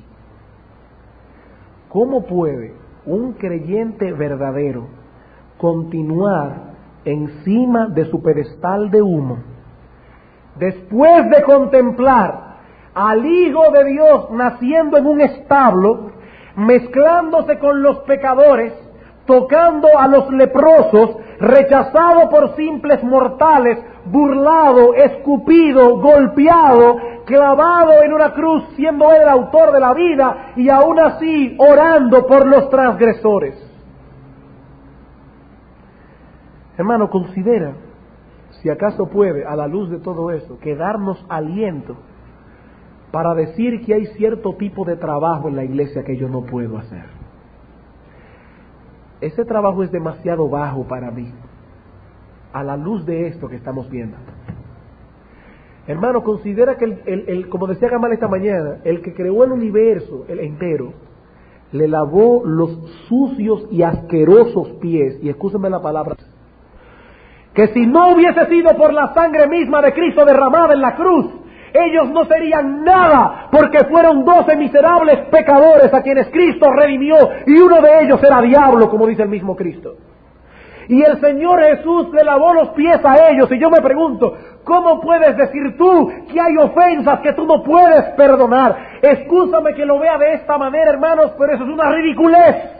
¿cómo puede un creyente verdadero continuar encima de su pedestal de humo después de contemplar al Hijo de Dios naciendo en un establo, mezclándose con los pecadores, tocando a los leprosos, rechazado por simples mortales, burlado, escupido, golpeado, clavado en una cruz, siendo Él el autor de la vida, y aún así orando por los transgresores? Hermano, considera si acaso puede, a la luz de todo eso, que darnos aliento para decir que hay cierto tipo de trabajo en la iglesia que yo no puedo hacer. Ese trabajo es demasiado bajo para mí, a la luz de esto que estamos viendo. Hermano, considera que, el, el, el, como decía Gamal esta mañana, el que creó el universo el entero, le lavó los sucios y asquerosos pies, y escúchame la palabra, que si no hubiese sido por la sangre misma de Cristo derramada en la cruz, ellos no serían nada, porque fueron doce miserables pecadores a quienes Cristo redimió, y uno de ellos era diablo, como dice el mismo Cristo. Y el Señor Jesús le lavó los pies a ellos, y yo me pregunto, ¿cómo puedes decir tú que hay ofensas que tú no puedes perdonar? Excúsame que lo vea de esta manera, hermanos, pero eso es una ridiculez.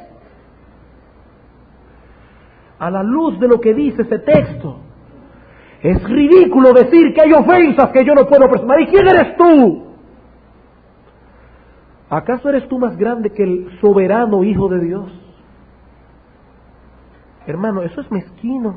A la luz de lo que dice ese texto, es ridículo decir que hay ofensas que yo no puedo perdonar. ¿Y quién eres tú? ¿Acaso eres tú más grande que el soberano Hijo de Dios? Hermano, eso es mezquino.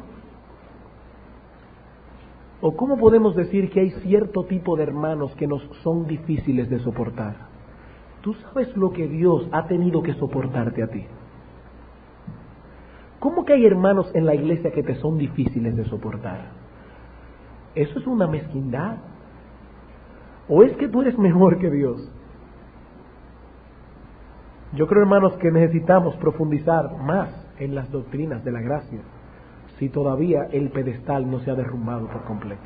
¿O cómo podemos decir que hay cierto tipo de hermanos que nos son difíciles de soportar? ¿Tú sabes lo que Dios ha tenido que soportarte a ti? ¿Cómo que hay hermanos en la iglesia que te son difíciles de soportar? Eso es una mezquindad. ¿O es que tú eres mejor que Dios? Yo creo, hermanos, que necesitamos profundizar más en las doctrinas de la gracia, si todavía el pedestal no se ha derrumbado por completo.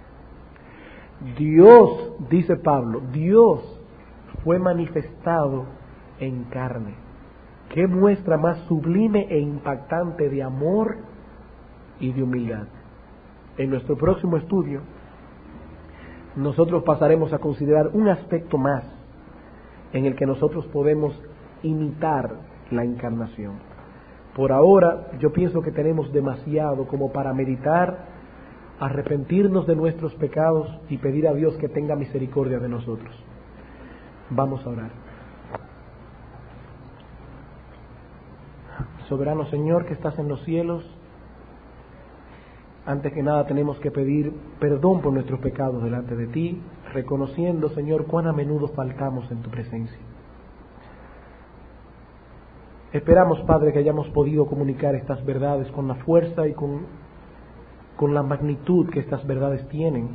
Dios, dice Pablo, Dios fue manifestado en carne. ¿Qué muestra más sublime e impactante de amor y de humildad? En nuestro próximo estudio, nosotros pasaremos a considerar un aspecto más en el que nosotros podemos imitar la encarnación. Por ahora, yo pienso que tenemos demasiado como para meditar, arrepentirnos de nuestros pecados y pedir a Dios que tenga misericordia de nosotros. Vamos a orar. Soberano Señor que estás en los cielos, antes que nada tenemos que pedir perdón por nuestros pecados delante de ti, reconociendo, Señor, cuán a menudo faltamos en tu presencia. Esperamos, Padre, que hayamos podido comunicar estas verdades con la fuerza y con, con la magnitud que estas verdades tienen.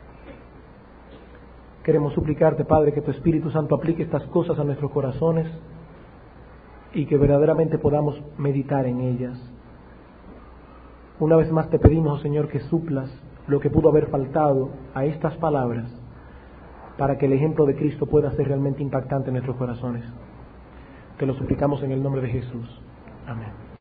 Queremos suplicarte, Padre, que tu Espíritu Santo aplique estas cosas a nuestros corazones y que verdaderamente podamos meditar en ellas. Una vez más te pedimos, oh Señor, que suplas lo que pudo haber faltado a estas palabras para que el ejemplo de Cristo pueda ser realmente impactante en nuestros corazones. Te lo suplicamos en el nombre de Jesús. Amén.